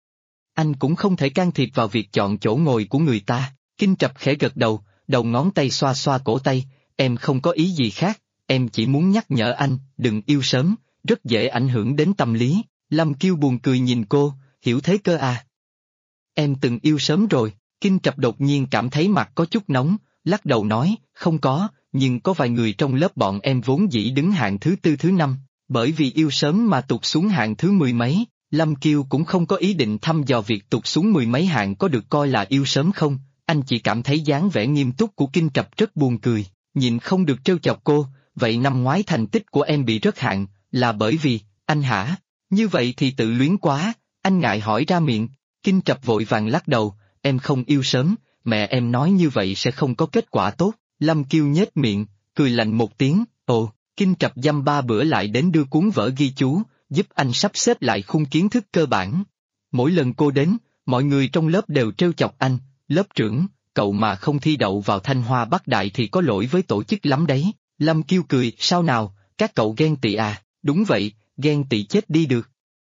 Speaker 1: Anh cũng không thể can thiệp vào việc chọn chỗ ngồi của người ta. Kinh Trập khẽ gật đầu, đầu ngón tay xoa xoa cổ tay, em không có ý gì khác, em chỉ muốn nhắc nhở anh, đừng yêu sớm, rất dễ ảnh hưởng đến tâm lý. Lâm Kiêu buồn cười nhìn cô, hiểu thế cơ à? Em từng yêu sớm rồi. Kinh Trập đột nhiên cảm thấy mặt có chút nóng, lắc đầu nói, không có, nhưng có vài người trong lớp bọn em vốn dĩ đứng hạng thứ 4 thứ 5, bởi vì yêu sớm mà tụt xuống hạng thứ 10 mấy. Lâm Kiêu cũng không có ý định thăm dò việc tụt xuống 10 mấy hạng có được coi là yêu sớm không, anh chỉ cảm thấy dáng vẻ nghiêm túc của Kinh Trập rất buồn cười, nhịn không được trêu chọc cô, vậy năm ngoái thành tích của em bị rớt hạng, là bởi vì, anh hả? Như vậy thì tự luyến quá, anh ngại hỏi ra miệng. Kinh Trập vội vàng lắc đầu, em không yêu sớm, mẹ em nói như vậy sẽ không có kết quả tốt. Lâm Kiêu nhếch miệng, cười lạnh một tiếng, ồ. Kinh Trập dăm ba bữa lại đến đưa cuốn vở ghi chú, giúp anh sắp xếp lại khung kiến thức cơ bản. Mỗi lần cô đến, mọi người trong lớp đều trêu chọc anh, lớp trưởng, cậu mà không thi đậu vào Thanh Hoa Bắc Đại thì có lỗi với tổ chức lắm đấy. Lâm Kiêu cười, sao nào, các cậu ghen tị à? Đúng vậy, ghen tị chết đi được.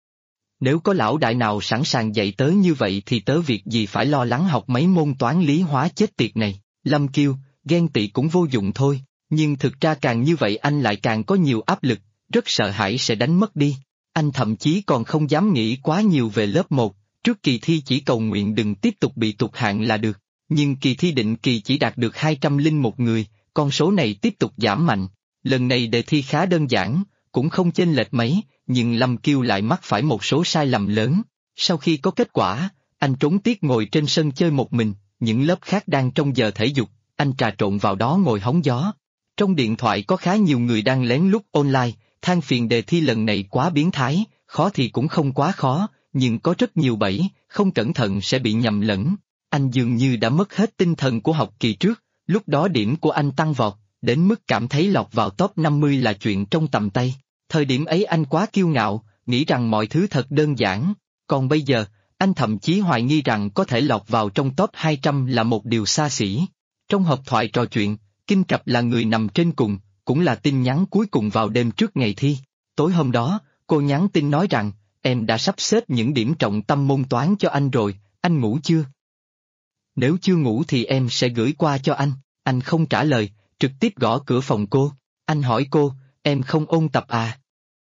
Speaker 1: Nếu có lão đại nào sẵn sàng dạy tớ như vậy thì tớ việc gì phải lo lắng học mấy môn toán lý hóa chết tiệt này. Lâm Kiêu, ghen tị cũng vô dụng thôi, nhưng thực ra càng như vậy anh lại càng có nhiều áp lực, rất sợ hãi sẽ đánh mất đi. Anh thậm chí còn không dám nghĩ quá nhiều về lớp 1, Trước kỳ thi chỉ cầu nguyện đừng tiếp tục bị tụt hạng là được, nhưng kỳ thi định kỳ chỉ đạt được 201 người, con số này tiếp tục giảm mạnh. Lần này đề thi khá đơn giản, cũng không chênh lệch mấy, nhưng Lâm Kiêu lại mắc phải một số sai lầm lớn. Sau khi có kết quả, anh trốn tiết ngồi trên sân chơi một mình, những lớp khác đang trong giờ thể dục, anh trà trộn vào đó ngồi hóng gió. Trong điện thoại có khá nhiều người đang lén lút online, than phiền đề thi lần này quá biến thái, khó thì cũng không quá khó, nhưng có rất nhiều bẫy, không cẩn thận sẽ bị nhầm lẫn. Anh dường như đã mất hết tinh thần của học kỳ trước, lúc đó điểm của anh tăng vọt, đến mức cảm thấy lọt vào top 50 là chuyện trong tầm tay. Thời điểm ấy anh quá kiêu ngạo, nghĩ rằng mọi thứ thật đơn giản, còn bây giờ, anh thậm chí hoài nghi rằng có thể lọt vào trong top 200 là một điều xa xỉ. Trong hộp thoại trò chuyện, Kinh Trập là người nằm trên cùng, cũng là tin nhắn cuối cùng vào đêm trước ngày thi. Tối hôm đó, cô nhắn tin nói rằng, em đã sắp xếp những điểm trọng tâm môn toán cho anh rồi, anh ngủ chưa? Nếu chưa ngủ thì em sẽ gửi qua cho anh. Anh không trả lời, trực tiếp gõ cửa phòng cô. Anh hỏi cô, em không ôn tập à?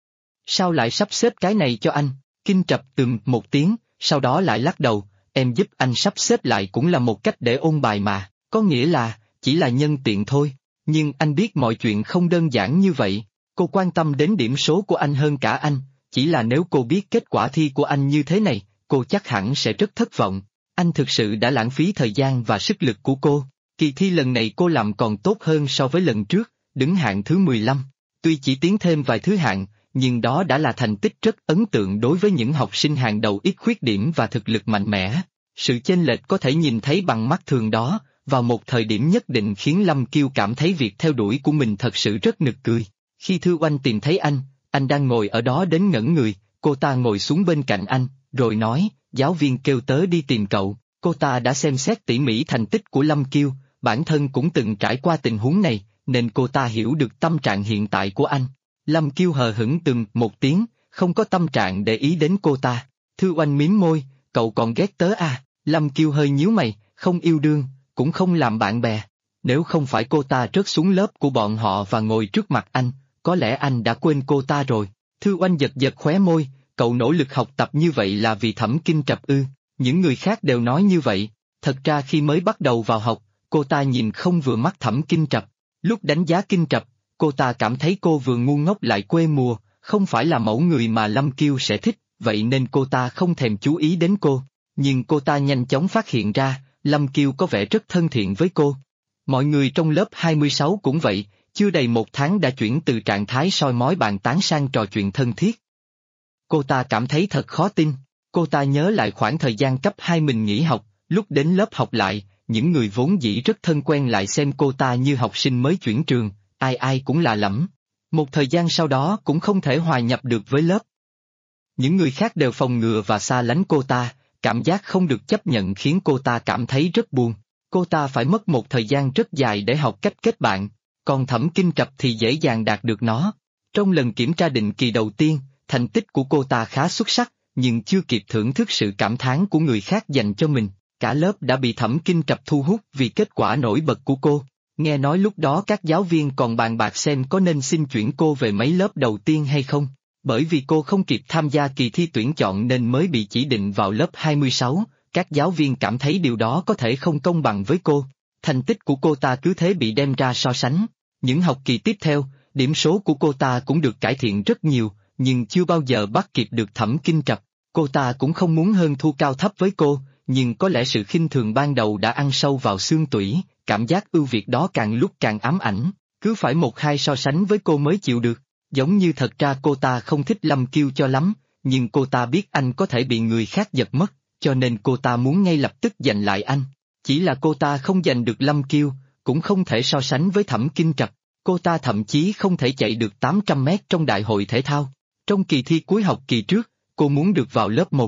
Speaker 1: Sao lại sắp xếp cái này cho anh? Kinh Trập một tiếng, sau đó lại lắc đầu, em giúp anh sắp xếp lại cũng là một cách để ôn bài mà, có nghĩa là, chỉ là nhân tiện thôi. Nhưng anh biết mọi chuyện không đơn giản như vậy, cô quan tâm đến điểm số của anh hơn cả anh, chỉ là nếu cô biết kết quả thi của anh như thế này, cô chắc hẳn sẽ rất thất vọng. Anh thực sự đã lãng phí thời gian và sức lực của cô. Kỳ thi lần này cô làm còn tốt hơn so với lần trước, đứng hạng thứ 15. Tuy chỉ tiến thêm vài thứ hạng, nhưng đó đã là thành tích rất ấn tượng đối với những học sinh hàng đầu ít khuyết điểm và thực lực mạnh mẽ. Sự chênh lệch có thể nhìn thấy bằng mắt thường đó, vào một thời điểm nhất định khiến Lâm Kiêu cảm thấy việc theo đuổi của mình thật sự rất nực cười. Khi Thư Oanh tìm thấy anh đang ngồi ở đó đến ngẩn người, cô ta ngồi xuống bên cạnh anh, rồi nói, giáo viên kêu tớ đi tìm cậu. Cô ta đã xem xét tỉ mỉ thành tích của Lâm Kiêu, bản thân cũng từng trải qua tình huống này, nên cô ta hiểu được tâm trạng hiện tại của anh. Lâm Kiêu hờ hững một tiếng, không có tâm trạng để ý đến cô ta. Thư Oanh mím môi, cậu còn ghét tớ à? Lâm Kiêu hơi nhíu mày, không yêu đương, cũng không làm bạn bè. Nếu không phải cô ta rớt xuống lớp của bọn họ và ngồi trước mặt anh, có lẽ anh đã quên cô ta rồi. Thư Oanh giật giật khóe môi, cậu nỗ lực học tập như vậy là vì Thẩm Kinh Trập ư? Những người khác đều nói như vậy. Thật ra khi mới bắt đầu vào học, cô ta nhìn không vừa mắt Thẩm Kinh Trập. Lúc đánh giá Kinh Trập, cô ta cảm thấy cô vừa ngu ngốc lại quê mùa, không phải là mẫu người mà Lâm Kiêu sẽ thích, vậy nên cô ta không thèm chú ý đến cô. Nhưng cô ta nhanh chóng phát hiện ra, Lâm Kiêu có vẻ rất thân thiện với cô. Mọi người trong lớp 26 cũng vậy, chưa đầy một tháng đã chuyển từ trạng thái soi mói bàn tán sang trò chuyện thân thiết. Cô ta cảm thấy thật khó tin. Cô ta nhớ lại khoảng thời gian cấp 2 mình nghỉ học, lúc đến lớp học lại, những người vốn dĩ rất thân quen lại xem cô ta như học sinh mới chuyển trường, ai ai cũng lạ lẫm. Một thời gian sau đó cũng không thể hòa nhập được với lớp. Những người khác đều phòng ngừa và xa lánh cô ta, cảm giác không được chấp nhận khiến cô ta cảm thấy rất buồn. Cô ta phải mất một thời gian rất dài để học cách kết bạn, còn Thẩm Kinh Trập thì dễ dàng đạt được nó. Trong lần kiểm tra định kỳ đầu tiên, thành tích của cô ta khá xuất sắc, nhưng chưa kịp thưởng thức sự cảm thán của người khác dành cho mình. Cả lớp đã bị Thẩm Kinh Trập thu hút vì kết quả nổi bật của cô. Nghe nói lúc đó các giáo viên còn bàn bạc xem có nên xin chuyển cô về mấy lớp đầu tiên hay không. Bởi vì cô không kịp tham gia kỳ thi tuyển chọn nên mới bị chỉ định vào lớp 26, các giáo viên cảm thấy điều đó có thể không công bằng với cô. Thành tích của cô ta cứ thế bị đem ra so sánh. Những học kỳ tiếp theo, điểm số của cô ta cũng được cải thiện rất nhiều, nhưng chưa bao giờ bắt kịp được Thẩm Kinh Trập. Cô ta cũng không muốn hơn thua cao thấp với cô, nhưng có lẽ sự khinh thường ban đầu đã ăn sâu vào xương tủy, cảm giác ưu việt đó càng lúc càng ám ảnh, cứ phải một hai so sánh với cô mới chịu được. Giống như thật ra cô ta không thích Lâm Kiêu cho lắm, nhưng cô ta biết anh có thể bị người khác giật mất, cho nên cô ta muốn ngay lập tức giành lại anh. Chỉ là cô ta không giành được Lâm Kiêu, cũng không thể so sánh với Thẩm Kinh Trập. Cô ta thậm chí không thể chạy được 800 mét trong đại hội thể thao. Trong kỳ thi cuối học kỳ trước, cô muốn được vào lớp 1.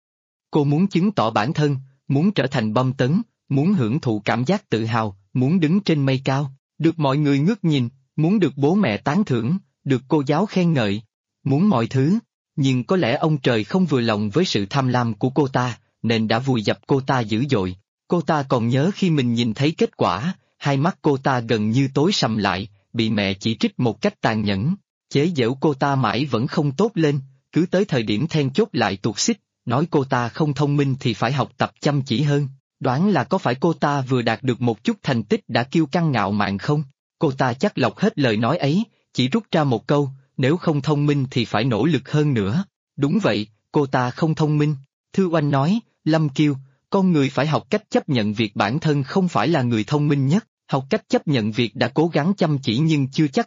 Speaker 1: Cô muốn chứng tỏ bản thân, muốn trở thành bom tấn, muốn hưởng thụ cảm giác tự hào, muốn đứng trên mây cao, được mọi người ngước nhìn, muốn được bố mẹ tán thưởng, được cô giáo khen ngợi, muốn mọi thứ. Nhưng có lẽ ông trời không vừa lòng với sự tham lam của cô ta, nên đã vùi dập cô ta dữ dội. Cô ta còn nhớ khi mình nhìn thấy kết quả, hai mắt cô ta gần như tối sầm lại, bị mẹ chỉ trích một cách tàn nhẫn. Chế giễu cô ta mãi vẫn không tốt lên, cứ tới thời điểm then chốt lại tuột xích, nói cô ta không thông minh thì phải học tập chăm chỉ hơn. Đoán là có phải cô ta vừa đạt được một chút thành tích đã kiêu căng ngạo mạn không? Cô ta chắc lọc hết lời nói ấy, chỉ rút ra một câu, nếu không thông minh thì phải nỗ lực hơn nữa. Đúng vậy, cô ta không thông minh. Thư Oanh nói, Lâm Kiều, con người phải học cách chấp nhận việc bản thân không phải là người thông minh nhất, học cách chấp nhận việc đã cố gắng chăm chỉ nhưng chưa chắc.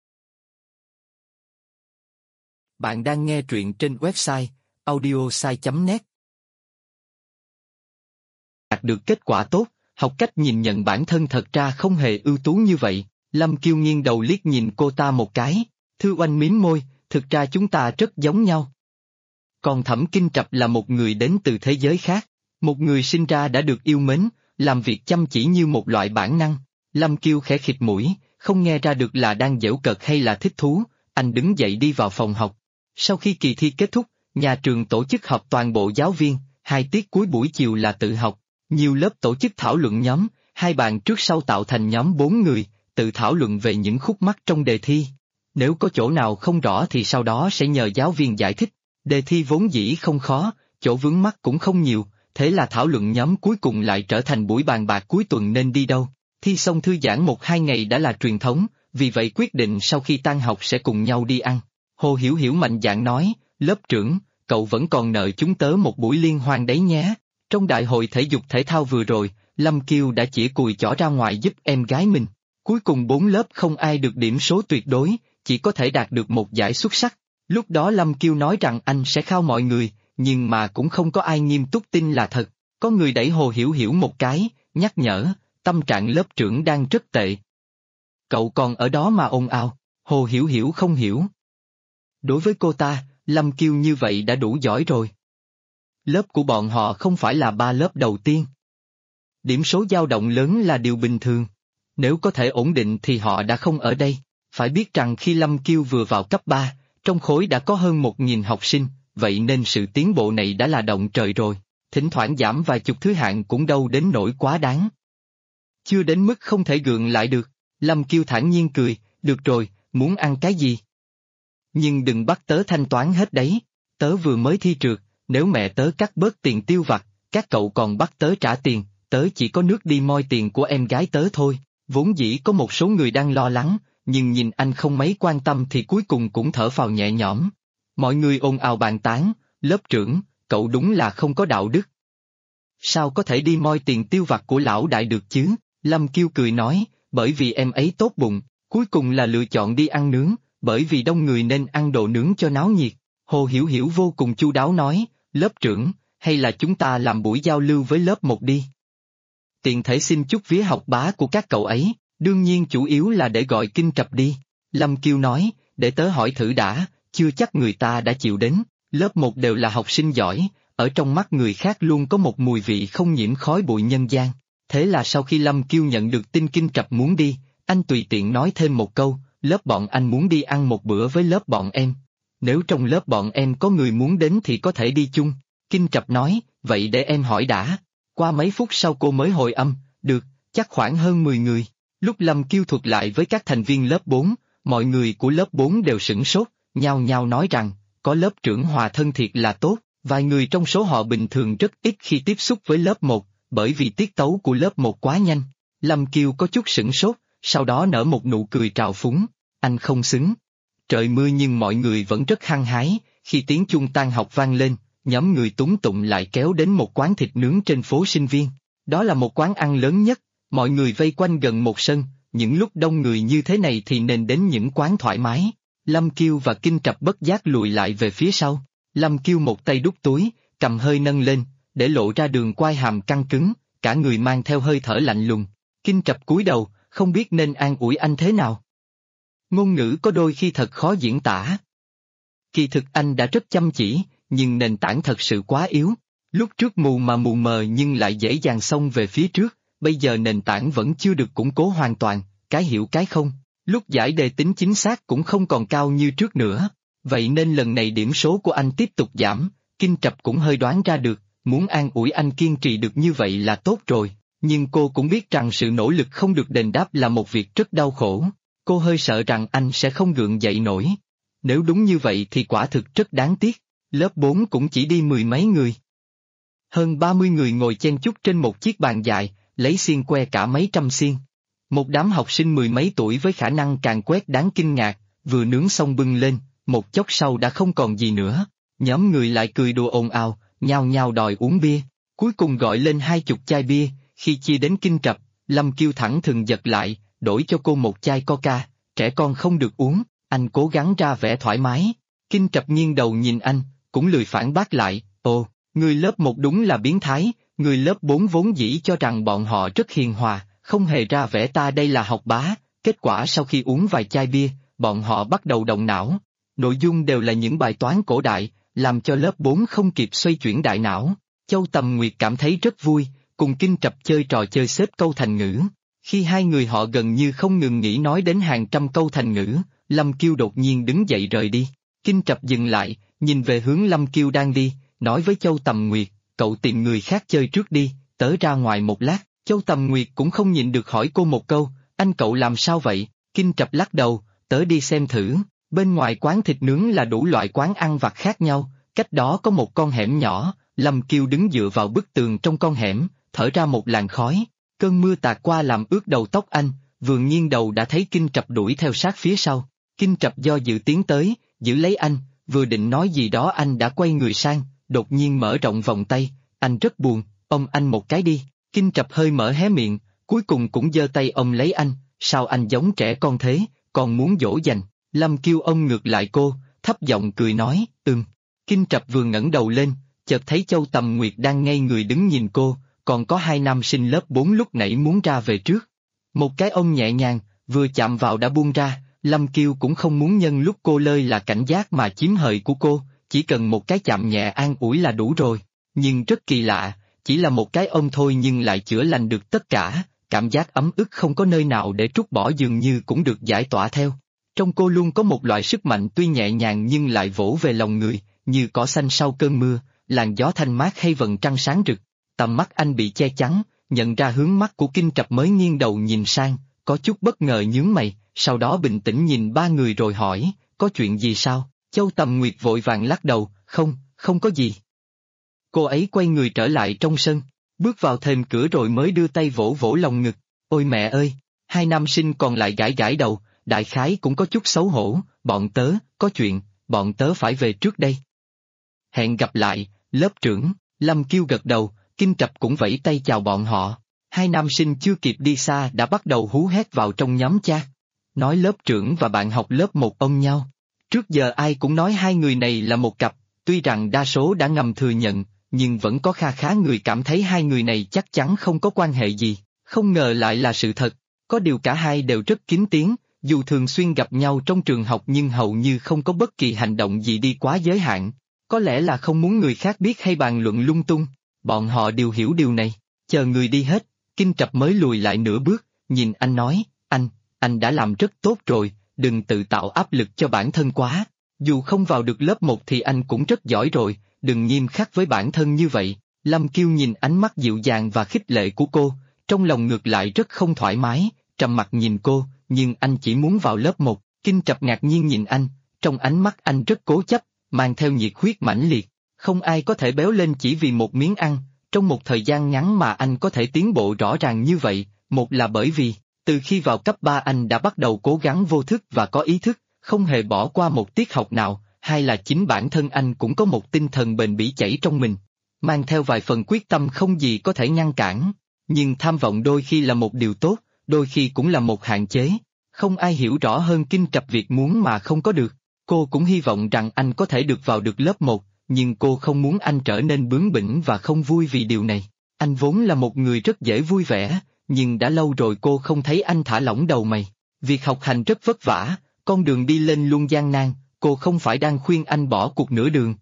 Speaker 1: Bạn đang nghe truyện trên website audiosai.net. Đạt được kết quả tốt, học cách nhìn nhận bản thân thật ra không hề ưu tú như vậy. Lâm Kiều nghiêng đầu liếc nhìn cô ta một cái, Thư Oanh mím môi, thực ra chúng ta rất giống nhau. Còn Thẩm Kinh Trập là một người đến từ thế giới khác, một người sinh ra đã được yêu mến, làm việc chăm chỉ như một loại bản năng. Lâm Kiều khẽ khịt mũi, không nghe ra được là đang giễu cợt hay là thích thú. Anh đứng dậy đi vào phòng học. Sau khi kỳ thi kết thúc, nhà trường tổ chức họp toàn bộ giáo viên, 2 tiết cuối buổi chiều là tự học. Nhiều lớp tổ chức thảo luận nhóm, 2 bàn trước sau tạo thành nhóm 4 người, tự thảo luận về những khúc mắc trong đề thi. Nếu có chỗ nào không rõ thì sau đó sẽ nhờ giáo viên giải thích. Đề thi vốn dĩ không khó, chỗ vướng mắc cũng không nhiều, thế là thảo luận nhóm cuối cùng lại trở thành buổi bàn bạc cuối tuần nên đi đâu. Thi xong thư giãn 1-2 ngày đã là truyền thống, vì vậy quyết định sau khi tan học sẽ cùng nhau đi ăn. Hồ Hiểu Hiểu mạnh dạn nói, lớp trưởng, cậu vẫn còn nợ chúng tớ một buổi liên hoan đấy nhé. Trong đại hội thể dục thể thao vừa rồi, Lâm Kiều đã chỉ cùi chỏ ra ngoài giúp em gái mình. Cuối cùng 4 lớp không ai được điểm số tuyệt đối, chỉ có thể đạt được một giải xuất sắc. Lúc đó Lâm Kiều nói rằng anh sẽ khao mọi người, nhưng mà cũng không có ai nghiêm túc tin là thật. Có người đẩy Hồ Hiểu Hiểu một cái, nhắc nhở, tâm trạng lớp trưởng đang rất tệ. Cậu còn ở đó mà ồn ào, Hồ Hiểu Hiểu không hiểu. Đối với cô ta, Lâm Kiều như vậy đã đủ giỏi rồi. Lớp của bọn họ không phải là 3 lớp đầu tiên. Điểm số dao động lớn là điều bình thường. Nếu có thể ổn định thì họ đã không ở đây. Phải biết rằng khi Lâm Kiều vừa vào cấp 3, trong khối đã có hơn 1.000 học sinh, vậy nên sự tiến bộ này đã là động trời rồi. Thỉnh thoảng giảm vài chục thứ hạng cũng đâu đến nỗi quá đáng. Chưa đến mức không thể gượng lại được. Lâm Kiều thản nhiên cười, được rồi, muốn ăn cái gì? Nhưng đừng bắt tớ thanh toán hết đấy. Tớ vừa mới thi trượt, nếu mẹ tớ cắt bớt tiền tiêu vặt, các cậu còn bắt tớ trả tiền, tớ chỉ có nước đi moi tiền của em gái tớ thôi. Vốn dĩ có một số người đang lo lắng, nhưng nhìn anh không mấy quan tâm thì cuối cùng cũng thở phào nhẹ nhõm. Mọi người ồn ào bàn tán, lớp trưởng, cậu đúng là không có đạo đức. Sao có thể đi moi tiền tiêu vặt của lão đại được chứ? Lâm Kiều cười nói, bởi vì em ấy tốt bụng, cuối cùng là lựa chọn đi ăn nướng, bởi vì đông người nên ăn đồ nướng cho náo nhiệt. Hồ Hiểu Hiểu vô cùng chu đáo nói, lớp trưởng, hay là chúng ta làm buổi giao lưu với lớp 1 đi. Tiện thể xin chút vía học bá của các cậu ấy, đương nhiên chủ yếu là để gọi Kinh Trập đi. Lâm Kiều nói, để tớ hỏi thử đã, chưa chắc người ta đã chịu đến, lớp 1 đều là học sinh giỏi, ở trong mắt người khác luôn có một mùi vị không nhiễm khói bụi nhân gian. Thế là sau khi Lâm Kiều nhận được tin Kinh Trập muốn đi, anh tùy tiện nói thêm một câu, lớp bọn anh muốn đi ăn một bữa với lớp bọn em. Nếu trong lớp bọn em có người muốn đến thì có thể đi chung. Kinh Trập nói, vậy để em hỏi đã. Qua mấy phút sau cô mới hồi âm, được, chắc khoảng hơn 10 người. Lúc Lâm Kiều thuật lại với các thành viên lớp 4, mọi người của lớp 4 đều sửng sốt, nhao nhao nói rằng, có lớp trưởng hòa thân thiệt là tốt. Vài người trong số họ bình thường rất ít khi tiếp xúc với lớp 1, bởi vì tiết tấu của lớp 1 quá nhanh. Lâm Kiều có chút sửng sốt, sau đó nở một nụ cười trào phúng, anh không xứng. Trời mưa nhưng mọi người vẫn rất hăng hái, khi tiếng chuông tan học vang lên, nhóm người túng tụng lại kéo đến một quán thịt nướng trên phố Sinh Viên. Đó là một quán ăn lớn nhất, mọi người vây quanh gần một sân, những lúc đông người như thế này thì nên đến những quán thoải mái. Lâm Kiều và Kinh Trập bất giác lùi lại về phía sau. Lâm Kiều một tay đút túi, cầm hơi nâng lên, để lộ ra đường quai hàm căng cứng, cả người mang theo hơi thở lạnh lùng. Kinh Trập cúi đầu, không biết nên an ủi anh thế nào. Ngôn ngữ có đôi khi thật khó diễn tả. Kỳ thực anh đã rất chăm chỉ, nhưng nền tảng thật sự quá yếu. Lúc trước mù mà mù mờ nhưng lại dễ dàng xông về phía trước, bây giờ nền tảng vẫn chưa được củng cố hoàn toàn, cái hiểu cái không. Lúc giải đề tính chính xác cũng không còn cao như trước nữa. Vậy nên lần này điểm số của anh tiếp tục giảm, Kinh Trập cũng hơi đoán ra được, muốn an ủi anh kiên trì được như vậy là tốt rồi, nhưng cô cũng biết rằng sự nỗ lực không được đền đáp là một việc rất đau khổ. Cô hơi sợ rằng anh sẽ không gượng dậy nổi. Nếu đúng như vậy thì quả thực rất đáng tiếc. Lớp 4 cũng chỉ đi mười mấy người. Hơn 30 người ngồi chen chúc trên một chiếc bàn dài, lấy xiên que cả mấy trăm xiên. Một đám học sinh mười mấy tuổi với khả năng càn quét đáng kinh ngạc, vừa nướng xong bưng lên, một chốc sau đã không còn gì nữa. Nhóm người lại cười đùa ồn ào, nhao nhao đòi uống bia. Cuối cùng gọi lên 20 chai bia, khi chia đến Kinh Trập, Lâm Kiêu thẳng thừng giật lại, đổi cho cô một chai coca, trẻ con không được uống, anh cố gắng ra vẻ thoải mái. Kinh Trập nghiêng đầu nhìn anh, cũng lười phản bác lại, ồ, người lớp 1 đúng là biến thái, người lớp 4 vốn dĩ cho rằng bọn họ rất hiền hòa, không hề ra vẻ ta đây là học bá, kết quả sau khi uống vài chai bia, bọn họ bắt đầu động não. Nội dung đều là những bài toán cổ đại, làm cho lớp 4 không kịp xoay chuyển đại não. Châu Tầm Nguyệt cảm thấy rất vui, cùng Kinh Trập chơi trò chơi xếp câu thành ngữ. Khi hai người họ gần như không ngừng nghĩ nói đến hàng trăm câu thành ngữ, Lâm Kiêu đột nhiên đứng dậy rời đi. Kinh Trập dừng lại, nhìn về hướng Lâm Kiêu đang đi, nói với Châu Tầm Nguyệt, cậu tìm người khác chơi trước đi, tớ ra ngoài một lát. Châu Tầm Nguyệt cũng không nhịn được hỏi cô một câu, anh cậu làm sao vậy? Kinh Trập lắc đầu, tớ đi xem thử, bên ngoài quán thịt nướng là đủ loại quán ăn vặt khác nhau, cách đó có một con hẻm nhỏ, Lâm Kiêu đứng dựa vào bức tường trong con hẻm, thở ra một làn khói, cơn mưa tạt qua làm ướt đầu tóc anh, vừa nghiêng đầu đã thấy Kinh Trập đuổi theo sát phía sau. Kinh Trập do dự tiến tới, giữ lấy anh, vừa định nói gì đó anh đã quay người sang, đột nhiên mở rộng vòng tay, anh rất buồn, ôm anh một cái đi. Kinh Trập hơi mở hé miệng, cuối cùng cũng giơ tay ôm lấy anh, sao anh giống trẻ con thế, còn muốn dỗ dành. Lâm Kiêu ôm ngược lại cô, thấp giọng cười nói, Kinh Trập vừa ngẩng đầu lên, chợt thấy Châu Tầm Nguyệt đang ngây người đứng nhìn cô, còn có hai nam sinh lớp 4 lúc nãy muốn ra về trước. Một cái ôm nhẹ nhàng, vừa chạm vào đã buông ra, Lâm Kiêu cũng không muốn nhân lúc cô lơi là cảnh giác mà chiếm hời của cô, chỉ cần một cái chạm nhẹ an ủi là đủ rồi. Nhưng rất kỳ lạ, chỉ là một cái ôm thôi nhưng lại chữa lành được tất cả, cảm giác ấm ức không có nơi nào để trút bỏ dường như cũng được giải tỏa theo. Trong cô luôn có một loại sức mạnh tuy nhẹ nhàng nhưng lại vỗ về lòng người, như cỏ xanh sau cơn mưa, làn gió thanh mát hay vầng trăng sáng rực. Tầm mắt anh bị che chắn, nhận ra hướng mắt của Kinh Trập mới nghiêng đầu nhìn sang, có chút bất ngờ nhướng mày, sau đó bình tĩnh nhìn ba người rồi hỏi, có chuyện gì sao? Châu Tầm Nguyệt vội vàng lắc đầu, không có gì. Cô ấy quay người trở lại trong sân, bước vào thềm cửa rồi mới đưa tay vỗ vỗ lòng ngực, ôi mẹ ơi, hai nam sinh còn lại gãi gãi đầu, đại khái cũng có chút xấu hổ, bọn tớ, có chuyện, bọn tớ phải về trước đây. Hẹn gặp lại, lớp trưởng, Lâm Kiêu gật đầu, Kinh Trập cũng vẫy tay chào bọn họ. Hai nam sinh chưa kịp đi xa đã bắt đầu hú hét vào trong nhóm chat. Nói lớp trưởng và bạn học lớp 1 ôm nhau. Trước giờ ai cũng nói hai người này là một cặp, tuy rằng đa số đã ngầm thừa nhận, nhưng vẫn có kha khá người cảm thấy hai người này chắc chắn không có quan hệ gì, không ngờ lại là sự thật. Có điều cả hai đều rất kín tiếng, dù thường xuyên gặp nhau trong trường học nhưng hầu như không có bất kỳ hành động gì đi quá giới hạn. Có lẽ là không muốn người khác biết hay bàn luận lung tung, bọn họ đều hiểu điều này. Chờ người đi hết, Kinh Trập mới lùi lại nửa bước, nhìn anh nói, anh đã làm rất tốt rồi, đừng tự tạo áp lực cho bản thân quá. Dù không vào được lớp 1 thì anh cũng rất giỏi rồi, đừng nghiêm khắc với bản thân như vậy. Lâm Kiêu nhìn ánh mắt dịu dàng và khích lệ của cô, trong lòng ngược lại rất không thoải mái, trầm mặt nhìn cô, nhưng anh chỉ muốn vào lớp 1. Kinh Trập ngạc nhiên nhìn anh, trong ánh mắt anh rất cố chấp, mang theo nhiệt huyết mãnh liệt. Không ai có thể béo lên chỉ vì một miếng ăn, trong một thời gian ngắn mà anh có thể tiến bộ rõ ràng như vậy, một là bởi vì, từ khi vào cấp 3 anh đã bắt đầu cố gắng vô thức và có ý thức, không hề bỏ qua một tiết học nào, hai là chính bản thân anh cũng có một tinh thần bền bỉ chảy trong mình, mang theo vài phần quyết tâm không gì có thể ngăn cản. Nhưng tham vọng đôi khi là một điều tốt, đôi khi cũng là một hạn chế. Không ai hiểu rõ hơn Kinh Trập việc muốn mà không có được. Cô cũng hy vọng rằng anh có thể được vào được lớp 1, nhưng cô không muốn anh trở nên bướng bỉnh và không vui vì điều này. Anh vốn là một người rất dễ vui vẻ, nhưng đã lâu rồi cô không thấy anh thả lỏng đầu mày. Việc học hành rất vất vả, con đường đi lên luôn gian nan, cô không phải đang khuyên anh bỏ cuộc nửa đường,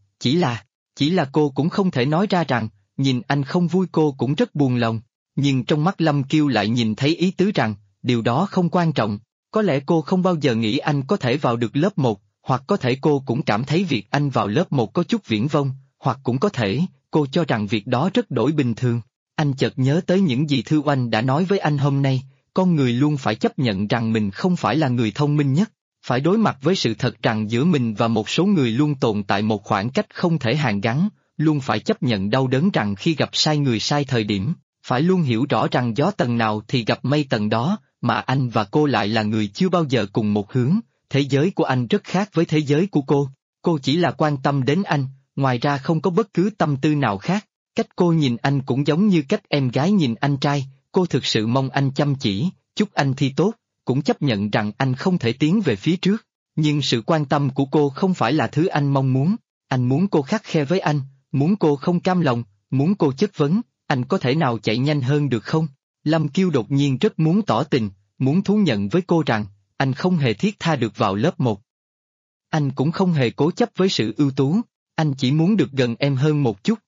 Speaker 1: chỉ là cô cũng không thể nói ra rằng, nhìn anh không vui cô cũng rất buồn lòng. Nhưng trong mắt Lâm Kiêu lại nhìn thấy ý tứ rằng, điều đó không quan trọng. Có lẽ cô không bao giờ nghĩ anh có thể vào được lớp 1, hoặc có thể cô cũng cảm thấy việc anh vào lớp 1 có chút viển vông, hoặc cũng có thể, cô cho rằng việc đó rất đổi bình thường. Anh chợt nhớ tới những gì Thư Oanh đã nói với anh hôm nay, con người luôn phải chấp nhận rằng mình không phải là người thông minh nhất. Phải đối mặt với sự thật rằng giữa mình và một số người luôn tồn tại một khoảng cách không thể hàn gắn, luôn phải chấp nhận đau đớn rằng khi gặp sai người sai thời điểm, phải luôn hiểu rõ rằng gió tầng nào thì gặp mây tầng đó, mà anh và cô lại là người chưa bao giờ cùng một hướng, thế giới của anh rất khác với thế giới của cô chỉ là quan tâm đến anh, ngoài ra không có bất cứ tâm tư nào khác, cách cô nhìn anh cũng giống như cách em gái nhìn anh trai, cô thực sự mong anh chăm chỉ, chúc anh thi tốt, cũng chấp nhận rằng anh không thể tiến về phía trước, nhưng sự quan tâm của cô không phải là thứ anh mong muốn, anh muốn cô khắt khe với anh, muốn cô không cam lòng, muốn cô chất vấn, anh có thể nào chạy nhanh hơn được không? Lâm Kiêu đột nhiên rất muốn tỏ tình, muốn thú nhận với cô rằng, anh không hề thiết tha được vào lớp 1. Anh cũng không hề cố chấp với sự ưu tú, anh chỉ muốn được gần em hơn một chút.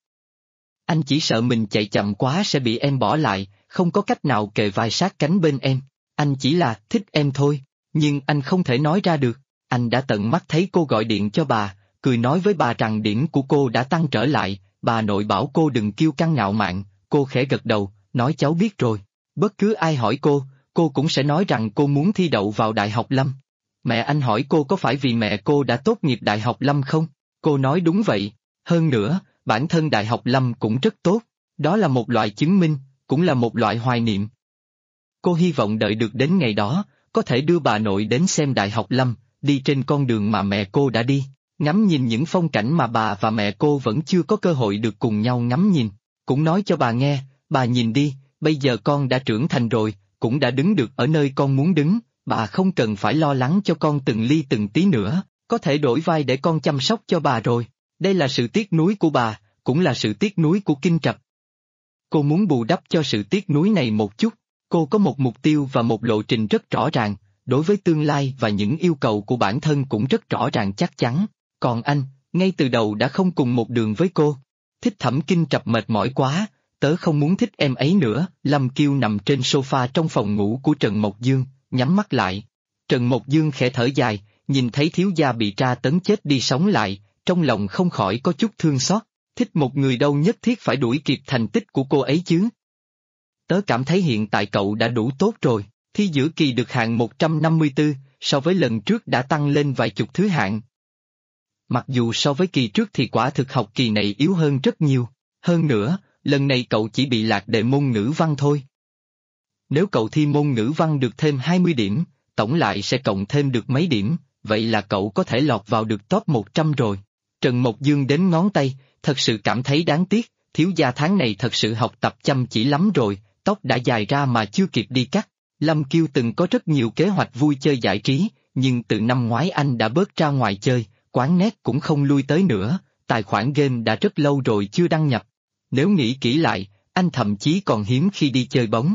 Speaker 1: Anh chỉ sợ mình chạy chậm quá sẽ bị em bỏ lại, không có cách nào kề vai sát cánh bên em. Anh chỉ là thích em thôi, nhưng anh không thể nói ra được. Anh đã tận mắt thấy cô gọi điện cho bà, cười nói với bà rằng điểm của cô đã tăng trở lại, bà nội bảo cô đừng kiêu căng ngạo mạn, cô khẽ gật đầu, nói cháu biết rồi. Bất cứ ai hỏi cô cũng sẽ nói rằng cô muốn thi đậu vào Đại học Lâm. Mẹ anh hỏi cô có phải vì mẹ cô đã tốt nghiệp Đại học Lâm không? Cô nói đúng vậy. Hơn nữa, bản thân Đại học Lâm cũng rất tốt. Đó là một loại chứng minh, cũng là một loại hoài niệm. Cô hy vọng đợi được đến ngày đó, có thể đưa bà nội đến xem Đại học Lâm, đi trên con đường mà mẹ cô đã đi, ngắm nhìn những phong cảnh mà bà và mẹ cô vẫn chưa có cơ hội được cùng nhau ngắm nhìn. Cũng nói cho bà nghe, bà nhìn đi, bây giờ con đã trưởng thành rồi, cũng đã đứng được ở nơi con muốn đứng, bà không cần phải lo lắng cho con từng ly từng tí nữa, có thể đổi vai để con chăm sóc cho bà rồi. Đây là sự tiếc nuối của bà, cũng là sự tiếc nuối của Kinh Trạch. Cô muốn bù đắp cho sự tiếc nuối này một chút, cô có một mục tiêu và một lộ trình rất rõ ràng, đối với tương lai và những yêu cầu của bản thân cũng rất rõ ràng chắc chắn, còn anh, ngay từ đầu đã không cùng một đường với cô. Thích Thẩm Kinh Trạch mệt mỏi quá, tớ không muốn thích em ấy nữa. Lâm Kiêu nằm trên sofa trong phòng ngủ của Trần Mộc Dương, nhắm mắt lại. Trần Mộc Dương khẽ thở dài, nhìn thấy thiếu gia bị tra tấn chết đi sống lại, trong lòng không khỏi có chút thương xót. Thích một người đâu nhất thiết phải đuổi kịp thành tích của cô ấy chứ. Tớ cảm thấy hiện tại cậu đã đủ tốt rồi, thi giữa kỳ được hạng 154, so với lần trước đã tăng lên vài chục thứ hạng. Mặc dù so với kỳ trước thì quả thực học kỳ này yếu hơn rất nhiều, hơn nữa, lần này cậu chỉ bị lạc đề môn ngữ văn thôi. Nếu cậu thi môn ngữ văn được thêm 20 điểm, tổng lại sẽ cộng thêm được mấy điểm, vậy là cậu có thể lọt vào được top 100 rồi. Trần Mộc Dương đến ngón tay, thật sự cảm thấy đáng tiếc, thiếu gia tháng này thật sự học tập chăm chỉ lắm rồi, tóc đã dài ra mà chưa kịp đi cắt. Lâm Kiêu từng có rất nhiều kế hoạch vui chơi giải trí, nhưng từ năm ngoái anh đã bớt ra ngoài chơi, quán net cũng không lui tới nữa, tài khoản game đã rất lâu rồi chưa đăng nhập. Nếu nghĩ kỹ lại, anh thậm chí còn hiếm khi đi chơi bóng.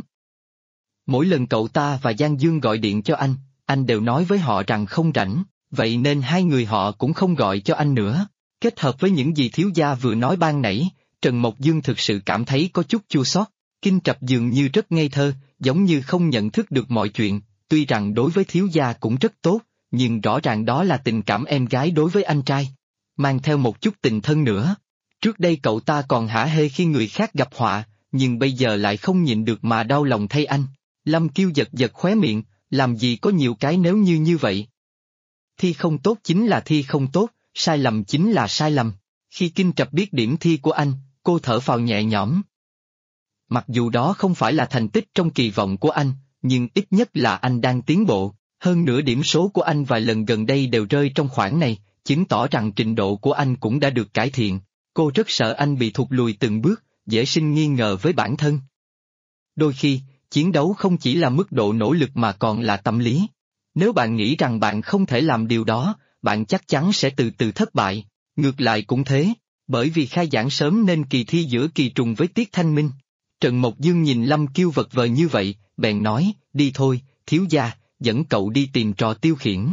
Speaker 1: Mỗi lần cậu ta và Giang Dương gọi điện cho anh đều nói với họ rằng không rảnh, vậy nên hai người họ cũng không gọi cho anh nữa. Kết hợp với những gì thiếu gia vừa nói ban nãy, Trần Mộc Dương thực sự cảm thấy có chút chua xót. Kinh Trạch dường như rất ngây thơ, giống như không nhận thức được mọi chuyện, tuy rằng đối với thiếu gia cũng rất tốt, nhưng rõ ràng đó là tình cảm em gái đối với anh trai, mang theo một chút tình thân nữa. Trước đây cậu ta còn hả hê khi người khác gặp họa, nhưng bây giờ lại không nhịn được mà đau lòng thay anh. Lâm Kiêu giật giật khóe miệng, làm gì có nhiều cái nếu như vậy. Thi không tốt chính là thi không tốt, sai lầm chính là sai lầm. Khi Kinh Trạch biết điểm thi của anh, cô thở phào nhẹ nhõm. Mặc dù đó không phải là thành tích trong kỳ vọng của anh, nhưng ít nhất là anh đang tiến bộ, hơn nữa điểm số của anh vài lần gần đây đều rơi trong khoảng này, chứng tỏ rằng trình độ của anh cũng đã được cải thiện. Cô rất sợ anh bị thụt lùi từng bước, dễ sinh nghi ngờ với bản thân. Đôi khi, chiến đấu không chỉ là mức độ nỗ lực mà còn là tâm lý. Nếu bạn nghĩ rằng bạn không thể làm điều đó, bạn chắc chắn sẽ từ từ thất bại. Ngược lại cũng thế, bởi vì khai giảng sớm nên kỳ thi giữa kỳ trùng với tiết thanh minh. Trần Mộc Dương nhìn Lâm Kiêu vật vờ như vậy, bèn nói, đi thôi, thiếu gia, dẫn cậu đi tìm trò tiêu khiển.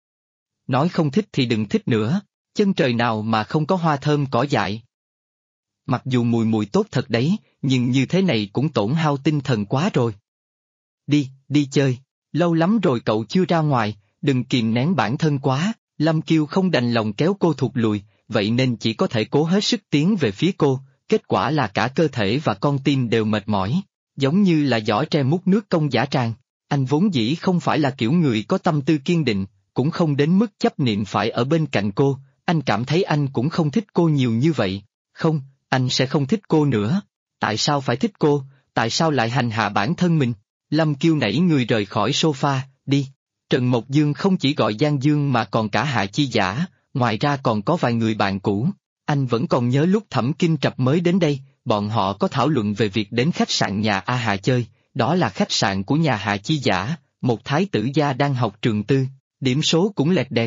Speaker 1: Nói không thích thì đừng thích nữa, chân trời nào mà không có hoa thơm cỏ dại. Mặc dù mùi mùi tốt thật đấy, nhưng như thế này cũng tổn hao tinh thần quá rồi. Đi chơi, lâu lắm rồi cậu chưa ra ngoài, đừng kìm nén bản thân quá. Lâm Kiêu không đành lòng kéo cô thụt lùi, vậy nên chỉ có thể cố hết sức tiến về phía cô, kết quả là cả cơ thể và con tim đều mệt mỏi, giống như là giỏ tre múc nước công dã tràng. Anh vốn dĩ không phải là kiểu người có tâm tư kiên định, cũng không đến mức chấp niệm phải ở bên cạnh cô, anh cảm thấy anh cũng không thích cô nhiều như vậy. Không, anh sẽ không thích cô nữa. Tại sao phải thích cô, tại sao lại hành hạ bản thân mình? Lâm Kiêu nảy người rời khỏi sofa, đi. Trần Mộc Dương không chỉ gọi Giang Dương mà còn cả Hạ Chi Giả, ngoài ra còn có vài người bạn cũ. Anh vẫn còn nhớ lúc Thẩm Kinh Trập mới đến đây, bọn họ có thảo luận về việc đến khách sạn nhà A Hạ chơi, đó là khách sạn của nhà Hạ Chi Giả, một thái tử gia đang học trường tư, điểm số cũng lẹt đẹt.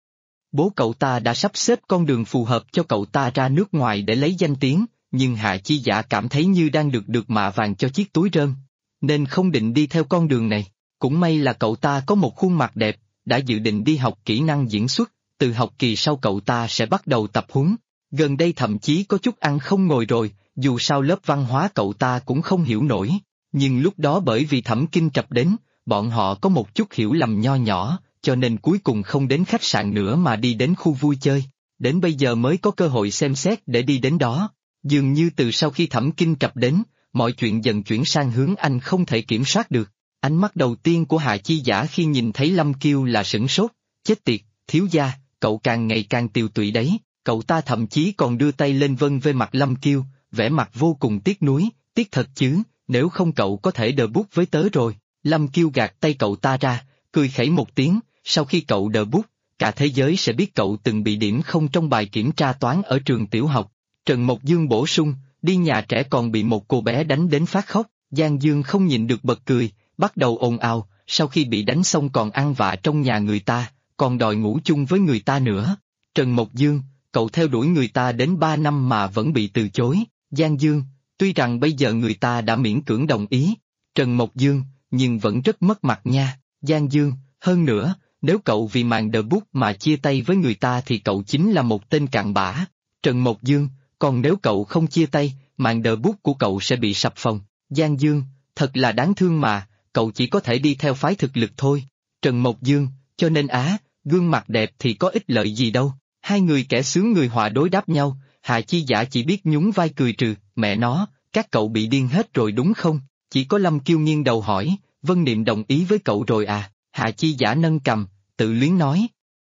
Speaker 1: Bố cậu ta đã sắp xếp con đường phù hợp cho cậu ta ra nước ngoài để lấy danh tiếng, nhưng Hạ Chi Giả cảm thấy như đang được mạ vàng cho chiếc túi rơm, nên không định đi theo con đường này. Cũng may là cậu ta có một khuôn mặt đẹp, đã dự định đi học kỹ năng diễn xuất, từ học kỳ sau cậu ta sẽ bắt đầu tập huấn. Gần đây thậm chí có chút ăn không ngồi rồi, dù sao lớp văn hóa cậu ta cũng không hiểu nổi. Nhưng lúc đó bởi vì Thẩm Kinh Trập đến, bọn họ có một chút hiểu lầm nho nhỏ, cho nên cuối cùng không đến khách sạn nữa mà đi đến khu vui chơi. Đến bây giờ mới có cơ hội xem xét để đi đến đó. Dường như từ sau khi Thẩm Kinh Trập đến, mọi chuyện dần chuyển sang hướng anh không thể kiểm soát được. Ánh mắt đầu tiên của Hạ Chi Giả khi nhìn thấy Lâm Kiêu là sửng sốt, chết tiệt, thiếu gia, cậu càng ngày càng tiều tụy đấy. Cậu ta thậm chí còn đưa tay lên vân về mặt Lâm Kiêu, vẻ mặt vô cùng tiếc nuối, tiếc thật chứ, nếu không cậu có thể đờ bút với tớ rồi. Lâm Kiêu gạt tay cậu ta ra, cười khẩy một tiếng, sau khi cậu đờ bút, cả thế giới sẽ biết cậu từng bị điểm không trong bài kiểm tra toán ở trường tiểu học. Trần Mộc Dương bổ sung, đi nhà trẻ còn bị một cô bé đánh đến phát khóc, Giang Dương không nhịn được bật cười, bắt đầu ồn ào, sau khi bị đánh xong còn ăn vạ trong nhà người ta, còn đòi ngủ chung với người ta nữa. Trần Mộc Dương, cậu theo đuổi người ta đến 3 năm mà vẫn bị từ chối. Giang Dương, tuy rằng bây giờ người ta đã miễn cưỡng đồng ý. Trần Mộc Dương, nhưng vẫn rất mất mặt nha. Giang Dương, hơn nữa, nếu cậu vì màn đờ bút mà chia tay với người ta thì cậu chính là một tên cặn bã. Trần Mộc Dương, còn nếu cậu không chia tay, màn đờ bút của cậu sẽ bị sập phồng. Giang Dương, thật là đáng thương mà, cậu chỉ có thể đi theo phái thực lực thôi. Trần Mộc Dương, cho nên gương mặt đẹp thì có ích lợi gì đâu. Hai người kẻ sướng người họa đối đáp nhau, Hạ Chi Giả chỉ biết nhún vai cười trừ, mẹ nó, các cậu bị điên hết rồi đúng không? Chỉ có Lâm Kiêu nghiêng đầu hỏi, Vân Niệm đồng ý với cậu rồi à? Hạ Chi Giả nâng cằm, tự luyến nói.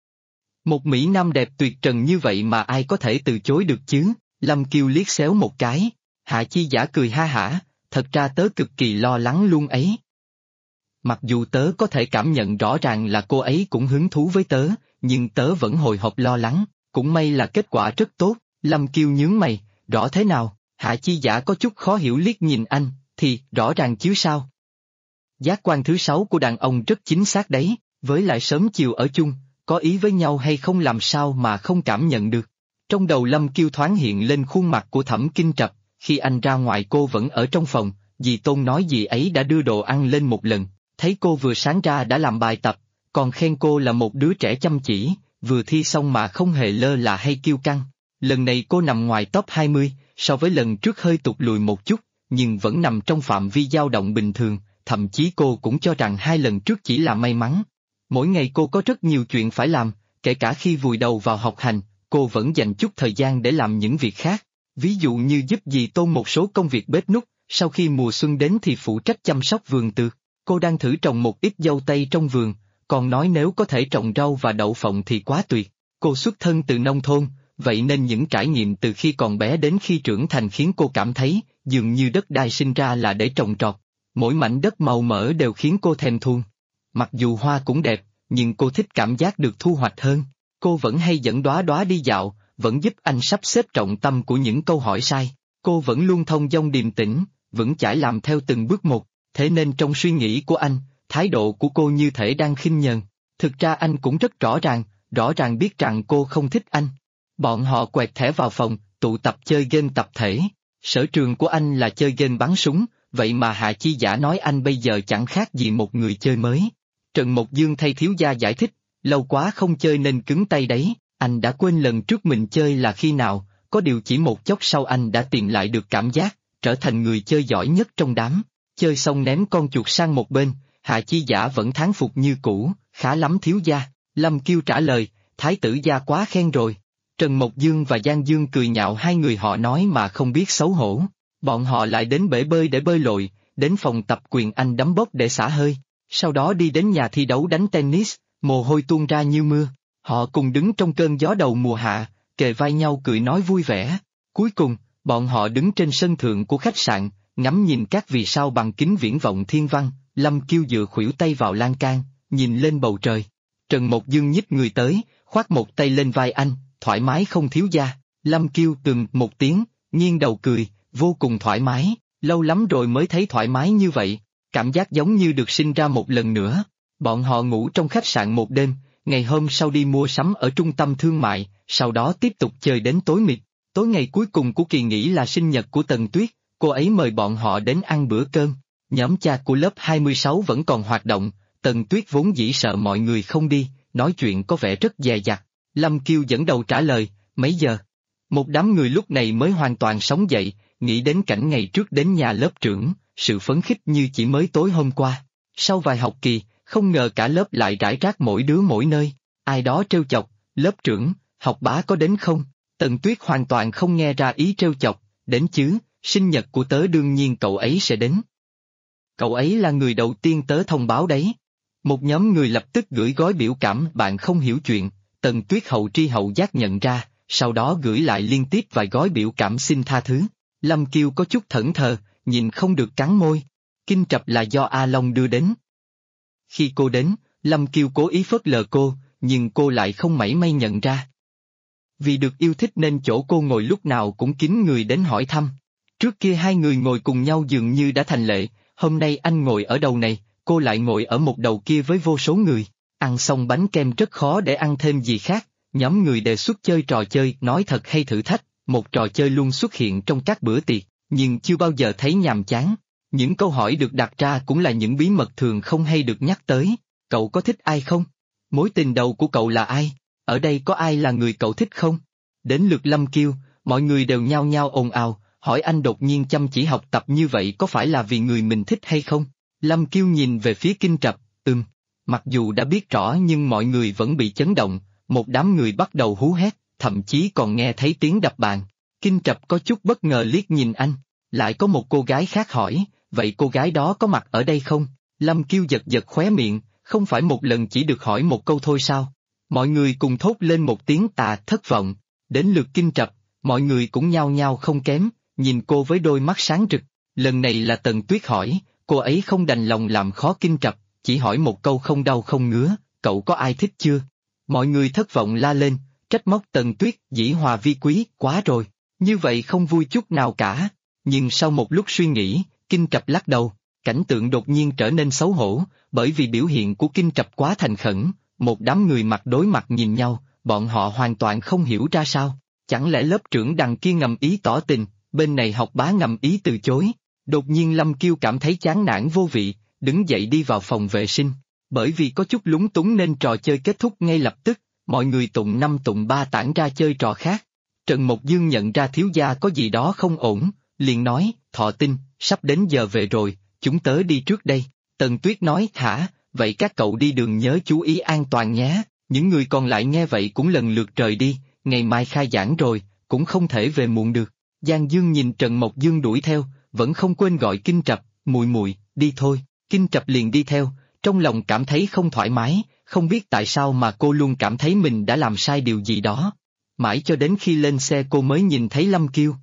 Speaker 1: Một mỹ nam đẹp tuyệt trần như vậy mà ai có thể từ chối được chứ? Lâm Kiêu liếc xéo một cái. Hạ Chi Giả cười ha hả, thật ra tớ cực kỳ lo lắng luôn ấy. Mặc dù tớ có thể cảm nhận rõ ràng là cô ấy cũng hứng thú với tớ, nhưng tớ vẫn hồi hộp lo lắng, cũng may là kết quả rất tốt. Lâm Kiêu nhướng mày, rõ thế nào? Hạ Chi Giả có chút khó hiểu liếc nhìn anh, thì rõ ràng chứ sao? Giác quan thứ 6 của đàn ông rất chính xác đấy, với lại sớm chiều ở chung, có ý với nhau hay không làm sao mà không cảm nhận được. Trong đầu Lâm Kiêu thoáng hiện lên khuôn mặt của Thẩm Kinh Trập, khi anh ra ngoài cô vẫn ở trong phòng, dì Tôn nói dì ấy đã đưa đồ ăn lên một lần, thấy cô vừa sáng ra đã làm bài tập, còn khen cô là một đứa trẻ chăm chỉ, vừa thi xong mà không hề lơ là hay kiêu căng. Lần này cô nằm ngoài top 20, so với lần trước hơi tụt lùi một chút, nhưng vẫn nằm trong phạm vi dao động bình thường, thậm chí cô cũng cho rằng 2 lần trước chỉ là may mắn. Mỗi ngày cô có rất nhiều chuyện phải làm, kể cả khi vùi đầu vào học hành, cô vẫn dành chút thời gian để làm những việc khác, ví dụ như giúp dì Tôn một số công việc bếp núc, sau khi mùa xuân đến thì phụ trách chăm sóc vườn tược. Cô đang thử trồng một ít dâu tây trong vườn, còn nói nếu có thể trồng rau và đậu phộng thì quá tuyệt. Cô xuất thân từ nông thôn, vậy nên những trải nghiệm từ khi còn bé đến khi trưởng thành khiến cô cảm thấy, dường như đất đai sinh ra là để trồng trọt. Mỗi mảnh đất màu mỡ đều khiến cô thèm thuồng. Mặc dù hoa cũng đẹp, nhưng cô thích cảm giác được thu hoạch hơn. Cô vẫn hay dẫn Đóa Đóa đi dạo, vẫn giúp anh sắp xếp trọng tâm của những câu hỏi sai. Cô vẫn luôn thông dong điềm tĩnh, vững chãi làm theo từng bước một. Thế nên trong suy nghĩ của anh, thái độ của cô như thể đang khinh nhờn. Thực ra anh cũng rất rõ ràng biết rằng cô không thích anh. Bọn họ quẹt thẻ vào phòng, tụ tập chơi game tập thể. Sở trường của anh là chơi game bắn súng, vậy mà Hạ Chi Giả nói anh bây giờ chẳng khác gì một người chơi mới. Trần Mộc Dương thay thiếu gia giải thích, lâu quá không chơi nên cứng tay đấy, anh đã quên lần trước mình chơi là khi nào, có điều chỉ một chốc sau anh đã tìm lại được cảm giác, trở thành người chơi giỏi nhất trong đám. Chơi xong ném con chuột sang một bên, Hạ Chi Giả vẫn thán phục như cũ, khá lắm thiếu gia. Lâm Kiêu trả lời, thái tử gia quá khen rồi. Trần Mộc Dương và Giang Dương cười nhạo hai người họ nói mà không biết xấu hổ. Bọn họ lại đến bể bơi để bơi lội, đến phòng tập quyền anh đấm bốc để xả hơi, sau đó đi đến nhà thi đấu đánh tennis, mồ hôi tuôn ra như mưa. Họ cùng đứng trong cơn gió đầu mùa hạ, kề vai nhau cười nói vui vẻ. Cuối cùng, bọn họ đứng trên sân thượng của khách sạn, ngắm nhìn các vì sao bằng kính viễn vọng thiên văn. Lâm Kiêu dựa khuỷu tay vào lan can, nhìn lên bầu trời. Trần Mộc Dương nhích người tới, khoác một tay lên vai anh, thoải mái không thiếu da. Lâm Kiêu một tiếng, nghiêng đầu cười, vô cùng thoải mái, lâu lắm rồi mới thấy thoải mái như vậy, cảm giác giống như được sinh ra một lần nữa. Bọn họ ngủ trong khách sạn một đêm, ngày hôm sau đi mua sắm ở trung tâm thương mại, sau đó tiếp tục chơi đến tối mịt. Tối ngày cuối cùng của kỳ nghỉ là sinh nhật của Tần Tuyết, cô ấy mời bọn họ đến ăn bữa cơm. Nhóm chat của lớp 26 vẫn còn hoạt động, Tần Tuyết vốn dĩ sợ mọi người không đi, nói chuyện có vẻ rất dè dặt. Lâm Kiêu dẫn đầu trả lời, mấy giờ? Một đám người lúc này mới hoàn toàn sống dậy, nghĩ đến cảnh ngày trước đến nhà lớp trưởng, sự phấn khích như chỉ mới tối hôm qua. Sau vài học kỳ, không ngờ cả lớp lại rải rác mỗi đứa mỗi nơi. Ai đó trêu chọc, lớp trưởng, học bá có đến không? Tần Tuyết hoàn toàn không nghe ra ý trêu chọc, đến chứ, sinh nhật của tớ đương nhiên cậu ấy sẽ đến. Cậu ấy là người đầu tiên tớ thông báo đấy. Một nhóm người lập tức gửi gói biểu cảm bạn không hiểu chuyện, Tần Tuyết hậu tri hậu giác nhận ra, sau đó gửi lại liên tiếp vài gói biểu cảm xin tha thứ. Lâm Kiêu có chút thẫn thờ, nhìn không được cắn môi. Kinh trập là do A Long đưa đến. Khi cô đến, Lâm Kiêu cố ý phớt lờ cô, nhưng cô lại không mảy may nhận ra. Vì được yêu thích nên chỗ cô ngồi lúc nào cũng kín người đến hỏi thăm. Trước kia hai người ngồi cùng nhau dường như đã thành lệ, hôm nay anh ngồi ở đầu này, cô lại ngồi ở một đầu kia với vô số người. Ăn xong bánh kem rất khó để ăn thêm gì khác, nhóm người đề xuất chơi trò chơi nói thật hay thử thách, một trò chơi luôn xuất hiện trong các bữa tiệc, nhưng chưa bao giờ thấy nhàm chán. Những câu hỏi được đặt ra cũng là những bí mật thường không hay được nhắc tới. Cậu có thích ai không? Mối tình đầu của cậu là ai? Ở đây có ai là người cậu thích không? Đến lượt Lâm Kiêu, mọi người đều nhao nhao ồn ào, hỏi anh đột nhiên chăm chỉ học tập như vậy có phải là vì người mình thích hay không? Lâm Kiêu nhìn về phía Kinh Trập, mặc dù đã biết rõ nhưng mọi người vẫn bị chấn động, một đám người bắt đầu hú hét, thậm chí còn nghe thấy tiếng đập bàn. Kinh Trập có chút bất ngờ liếc nhìn anh, lại có một cô gái khác hỏi, vậy cô gái đó có mặt ở đây không? Lâm Kiêu giật giật khóe miệng, không phải một lần chỉ được hỏi một câu thôi sao? Mọi người cùng thốt lên một tiếng thất vọng, đến lượt Kinh Trập, mọi người cũng nhao nhao không kém, nhìn cô với đôi mắt sáng rực. Lần này là Tần Tuyết hỏi, cô ấy không đành lòng làm khó Kinh Trập, chỉ hỏi một câu không đau không ngứa, cậu có ai thích chưa? Mọi người thất vọng la lên, trách móc Tần Tuyết, dĩ hòa vi quý, quá rồi, như vậy không vui chút nào cả. Nhưng sau một lúc suy nghĩ, Kinh Trập lắc đầu, cảnh tượng đột nhiên trở nên xấu hổ, bởi vì biểu hiện của Kinh Trập quá thành khẩn, một đám người mặt đối mặt nhìn nhau, bọn họ hoàn toàn không hiểu ra sao. Chẳng lẽ lớp trưởng đằng kia ngầm ý tỏ tình, bên này học bá ngầm ý từ chối? Đột nhiên Lâm Kiêu cảm thấy chán nản vô vị, đứng dậy đi vào phòng vệ sinh. Bởi vì có chút lúng túng nên trò chơi kết thúc ngay lập tức, mọi người tụng năm tụng ba tản ra chơi trò khác. Trần Mộc Dương nhận ra thiếu gia có gì đó không ổn, liền nói, Thọ Tinh, sắp đến giờ về rồi, chúng tớ đi trước đây. Tần Tuyết nói, hả, vậy các cậu đi đường nhớ chú ý an toàn nhé. Những người còn lại nghe vậy cũng lần lượt rời đi, ngày mai khai giảng rồi, cũng không thể về muộn được. Giang Dương nhìn Trần Mộc Dương đuổi theo, vẫn không quên gọi Kinh Trập, mùi mùi, đi thôi. Kinh Trập liền đi theo, trong lòng cảm thấy không thoải mái, không biết tại sao mà cô luôn cảm thấy mình đã làm sai điều gì đó. Mãi cho đến khi lên xe cô mới nhìn thấy Lâm Kiêu.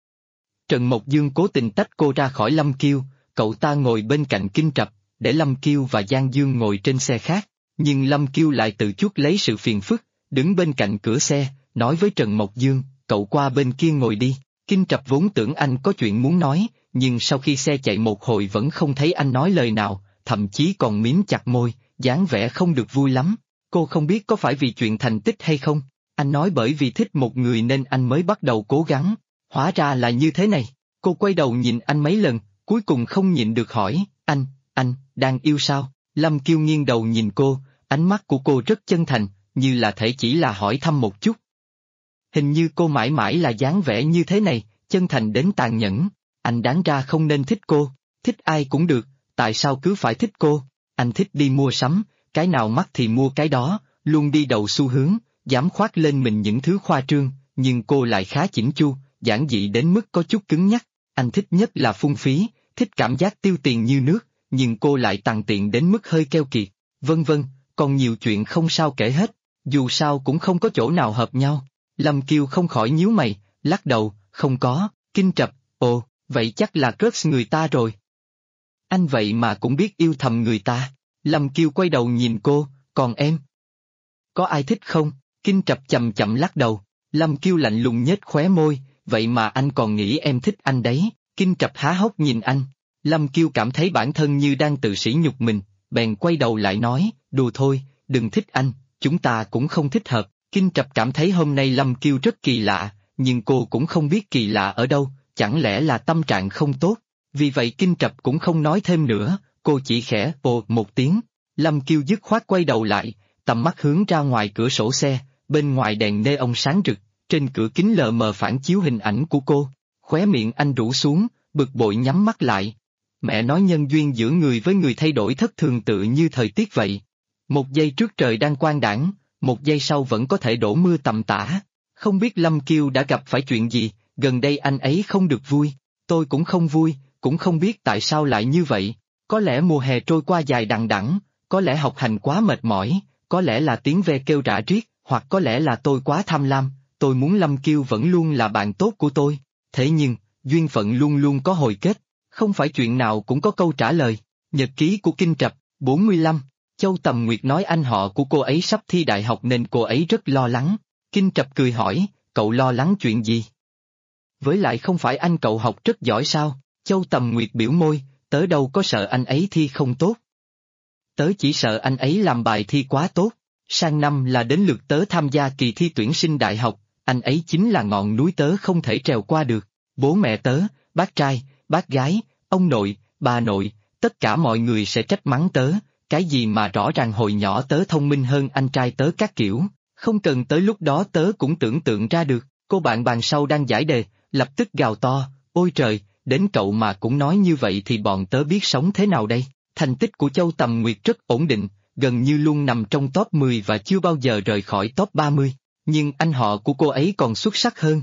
Speaker 1: Trần Mộc Dương cố tình tách cô ra khỏi Lâm Kiêu, cậu ta ngồi bên cạnh Kinh Trập, để Lâm Kiêu và Giang Dương ngồi trên xe khác, nhưng Lâm Kiêu lại tự chuốc lấy sự phiền phức, đứng bên cạnh cửa xe, nói với Trần Mộc Dương, cậu qua bên kia ngồi đi. Kinh Trập vốn tưởng anh có chuyện muốn nói, nhưng sau khi xe chạy một hồi vẫn không thấy anh nói lời nào, thậm chí còn mím chặt môi, dáng vẻ không được vui lắm. Cô không biết có phải vì chuyện thành tích hay không, anh nói bởi vì thích một người nên anh mới bắt đầu cố gắng, hóa ra là như thế này. Cô quay đầu nhìn anh mấy lần, cuối cùng không nhịn được hỏi, anh, đang yêu sao? Lâm Kiêu nghiêng đầu nhìn cô, ánh mắt của cô rất chân thành, như là thể chỉ là hỏi thăm một chút. Hình như cô mãi mãi là dáng vẻ như thế này, chân thành đến tàn nhẫn. Anh đáng ra không nên thích cô, thích ai cũng được, tại sao cứ phải thích cô? Anh thích đi mua sắm, cái nào mắc thì mua cái đó, luôn đi đầu xu hướng, dám khoác lên mình những thứ khoa trương, nhưng cô lại khá chỉnh chu, giản dị đến mức có chút cứng nhắc. Anh thích nhất là phung phí, thích cảm giác tiêu tiền như nước, nhưng cô lại tằn tiện đến mức hơi keo kiệt. Vân vân, còn nhiều chuyện không sao kể hết, dù sao cũng không có chỗ nào hợp nhau. Lâm Kiêu không khỏi nhíu mày, lắc đầu, không có. Kinh Trập, ồ, vậy chắc là crush người ta rồi. Anh vậy mà cũng biết yêu thầm người ta. Lâm Kiêu quay đầu nhìn cô, còn em? Có ai thích không? Kinh Trập chậm chậm lắc đầu. Lâm Kiêu lạnh lùng nhếch khóe môi, vậy mà anh còn nghĩ em thích anh đấy. Kinh Trập há hốc nhìn anh. Lâm Kiêu cảm thấy bản thân như đang tự sỉ nhục mình, bèn quay đầu lại nói, đùa thôi, đừng thích anh, chúng ta cũng không thích hợp. Kinh Trập cảm thấy hôm nay Lâm Kiêu rất kỳ lạ, nhưng cô cũng không biết kỳ lạ ở đâu, chẳng lẽ là tâm trạng không tốt. Vì vậy Kinh Trập cũng không nói thêm nữa, cô chỉ khẽ ồ một tiếng. Lâm Kiêu dứt khoát quay đầu lại, tầm mắt hướng ra ngoài cửa sổ xe, bên ngoài đèn neon sáng rực, trên cửa kính lờ mờ phản chiếu hình ảnh của cô. Khóe miệng anh rũ xuống, bực bội nhắm mắt lại. Mẹ nói nhân duyên giữa người với người thay đổi thất thường tự như thời tiết vậy. Một giây trước trời đang quang đãng, một giây sau vẫn có thể đổ mưa tầm tã. Không biết Lâm Kiêu đã gặp phải chuyện gì, gần đây anh ấy không được vui. Tôi cũng không vui, cũng không biết tại sao lại như vậy. Có lẽ mùa hè trôi qua dài đằng đẵng, có lẽ học hành quá mệt mỏi, có lẽ là tiếng ve kêu rã riết, hoặc có lẽ là tôi quá tham lam. Tôi muốn Lâm Kiêu vẫn luôn là bạn tốt của tôi. Thế nhưng, duyên phận luôn luôn có hồi kết, không phải chuyện nào cũng có câu trả lời. Nhật ký của Kinh Trập, 45. Châu Tầm Nguyệt nói anh họ của cô ấy sắp thi đại học nên cô ấy rất lo lắng. Kinh Trập cười hỏi, cậu lo lắng chuyện gì? Với lại không phải anh cậu học rất giỏi sao? Châu Tầm Nguyệt biểu môi, tớ đâu có sợ anh ấy thi không tốt. Tớ chỉ sợ anh ấy làm bài thi quá tốt. Sang năm là đến lượt tớ tham gia kỳ thi tuyển sinh đại học, anh ấy chính là ngọn núi tớ không thể trèo qua được. Bố mẹ tớ, bác trai, bác gái, ông nội, bà nội, tất cả mọi người sẽ trách mắng tớ, cái gì mà rõ ràng hồi nhỏ tớ thông minh hơn anh trai tớ các kiểu, không cần tới lúc đó tớ cũng tưởng tượng ra được. Cô bạn bàn sau đang giải đề, lập tức gào to, ôi trời, đến cậu mà cũng nói như vậy thì bọn tớ biết sống thế nào đây. Thành tích của Châu Tầm Nguyệt rất ổn định, gần như luôn nằm trong top 10 và chưa bao giờ rời khỏi top 30, nhưng anh họ của cô ấy còn xuất sắc hơn.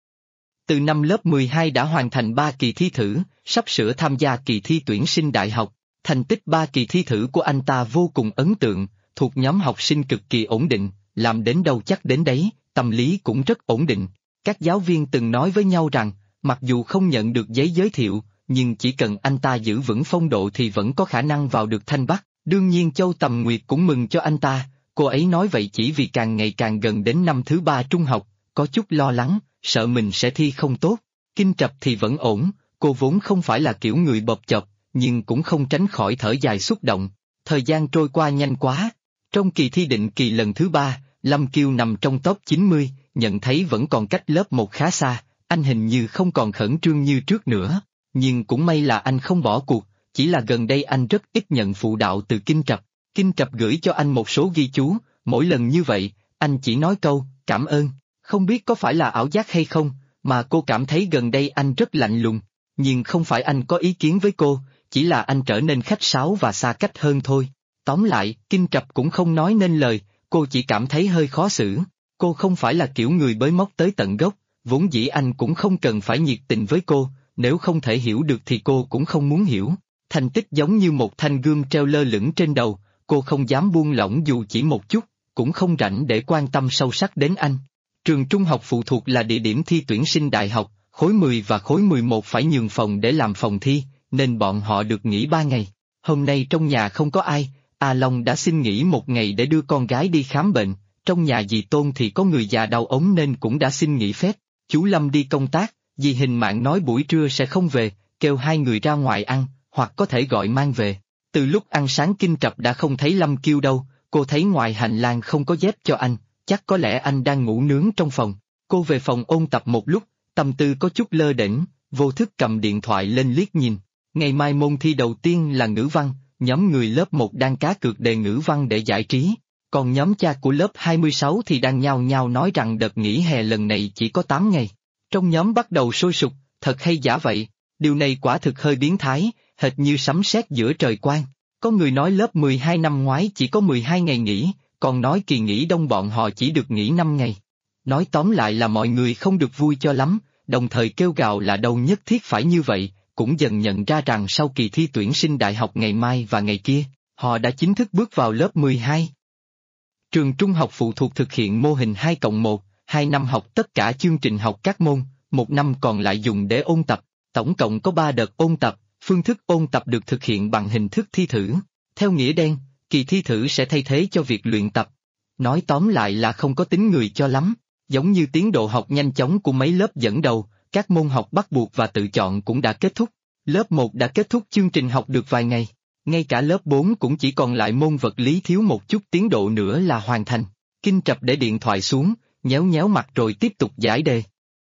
Speaker 1: Từ năm lớp 12 đã hoàn thành 3 kỳ thi thử, sắp sửa tham gia kỳ thi tuyển sinh đại học. Thành tích 3 kỳ thi thử của anh ta vô cùng ấn tượng, thuộc nhóm học sinh cực kỳ ổn định, làm đến đâu chắc đến đấy, tâm lý cũng rất ổn định. Các giáo viên từng nói với nhau rằng, mặc dù không nhận được giấy giới thiệu, nhưng chỉ cần anh ta giữ vững phong độ thì vẫn có khả năng vào được Thanh Bắc. Đương nhiên Châu Tầm Nguyệt cũng mừng cho anh ta, cô ấy nói vậy chỉ vì càng ngày càng gần đến năm thứ 3 trung học, có chút lo lắng, sợ mình sẽ thi không tốt. Kinh Trập thì vẫn ổn, cô vốn không phải là kiểu người bộp chộp, nhưng cũng không tránh khỏi thở dài xúc động. Thời gian trôi qua nhanh quá. Trong kỳ thi định kỳ lần thứ 3, Lâm Kiêu nằm trong top 90, nhận thấy vẫn còn cách lớp 1 khá xa, anh hình như không còn khẩn trương như trước nữa. Nhưng cũng may là anh không bỏ cuộc, chỉ là gần đây anh rất ít nhận phụ đạo từ Kinh Trập. Kinh Trập gửi cho anh một số ghi chú, mỗi lần như vậy, anh chỉ nói câu, cảm ơn. Không biết có phải là ảo giác hay không, mà cô cảm thấy gần đây anh rất lạnh lùng. Nhưng không phải anh có ý kiến với cô, chỉ là anh trở nên khách sáo và xa cách hơn thôi. Tóm lại, Kinh Trập cũng không nói nên lời, cô chỉ cảm thấy hơi khó xử. Cô không phải là kiểu người bới móc tới tận gốc, vốn dĩ anh cũng không cần phải nhiệt tình với cô, nếu không thể hiểu được thì cô cũng không muốn hiểu. Thành tích giống như một thanh gươm treo lơ lửng trên đầu, cô không dám buông lỏng dù chỉ một chút, cũng không rảnh để quan tâm sâu sắc đến anh. Trường trung học phụ thuộc là địa điểm thi tuyển sinh đại học, khối 10 và khối 11 phải nhường phòng để làm phòng thi, nên bọn họ được nghỉ 3 ngày. Hôm nay trong nhà không có ai, A Long đã xin nghỉ 1 ngày để đưa con gái đi khám bệnh, trong nhà dì Tôn thì có người già đau ốm nên cũng đã xin nghỉ phép. Chú Lâm đi công tác, dì Hình Mạng nói buổi trưa sẽ không về, kêu hai người ra ngoài ăn, hoặc có thể gọi mang về. Từ lúc ăn sáng Kinh Trập đã không thấy Lâm Kiêu đâu, cô thấy ngoài hành lang không có dép cho anh, chắc có lẽ anh đang ngủ nướng trong phòng. Cô về phòng ôn tập một lúc, tâm tư có chút lơ đễnh, vô thức cầm điện thoại lên liếc nhìn. Ngày mai môn thi đầu tiên là ngữ văn, nhóm người lớp 1 đang cá cược đề ngữ văn để giải trí, còn nhóm cha của lớp 26 thì đang nhao nhao nói rằng đợt nghỉ hè lần này chỉ có 8 ngày. Trong nhóm bắt đầu sôi sục, thật hay giả vậy, điều này quả thực hơi biến thái, hệt như sấm sét giữa trời quang. Có người nói lớp 12 năm ngoái chỉ có 12 ngày nghỉ, còn nói kỳ nghỉ đông bọn họ chỉ được nghỉ 5 ngày. Nói tóm lại là mọi người không được vui cho lắm, đồng thời kêu gào là đâu nhất thiết phải như vậy, cũng dần nhận ra rằng sau kỳ thi tuyển sinh đại học ngày mai và ngày kia, họ đã chính thức bước vào lớp 12. Trường trung học phụ thuộc thực hiện mô hình 2+1, 2 năm học tất cả chương trình học các môn, 1 năm còn lại dùng để ôn tập, tổng cộng có 3 đợt ôn tập, phương thức ôn tập được thực hiện bằng hình thức thi thử. Theo nghĩa đen, kỳ thi thử sẽ thay thế cho việc luyện tập. Nói tóm lại là không có tính người cho lắm, giống như tiến độ học nhanh chóng của mấy lớp dẫn đầu, các môn học bắt buộc và tự chọn cũng đã kết thúc. Lớp 1 đã kết thúc chương trình học được vài ngày, ngay cả lớp 4 cũng chỉ còn lại môn vật lý thiếu một chút tiến độ nữa là hoàn thành. Kinh Trập để điện thoại xuống, nhéo nhéo mặt rồi tiếp tục giải đề.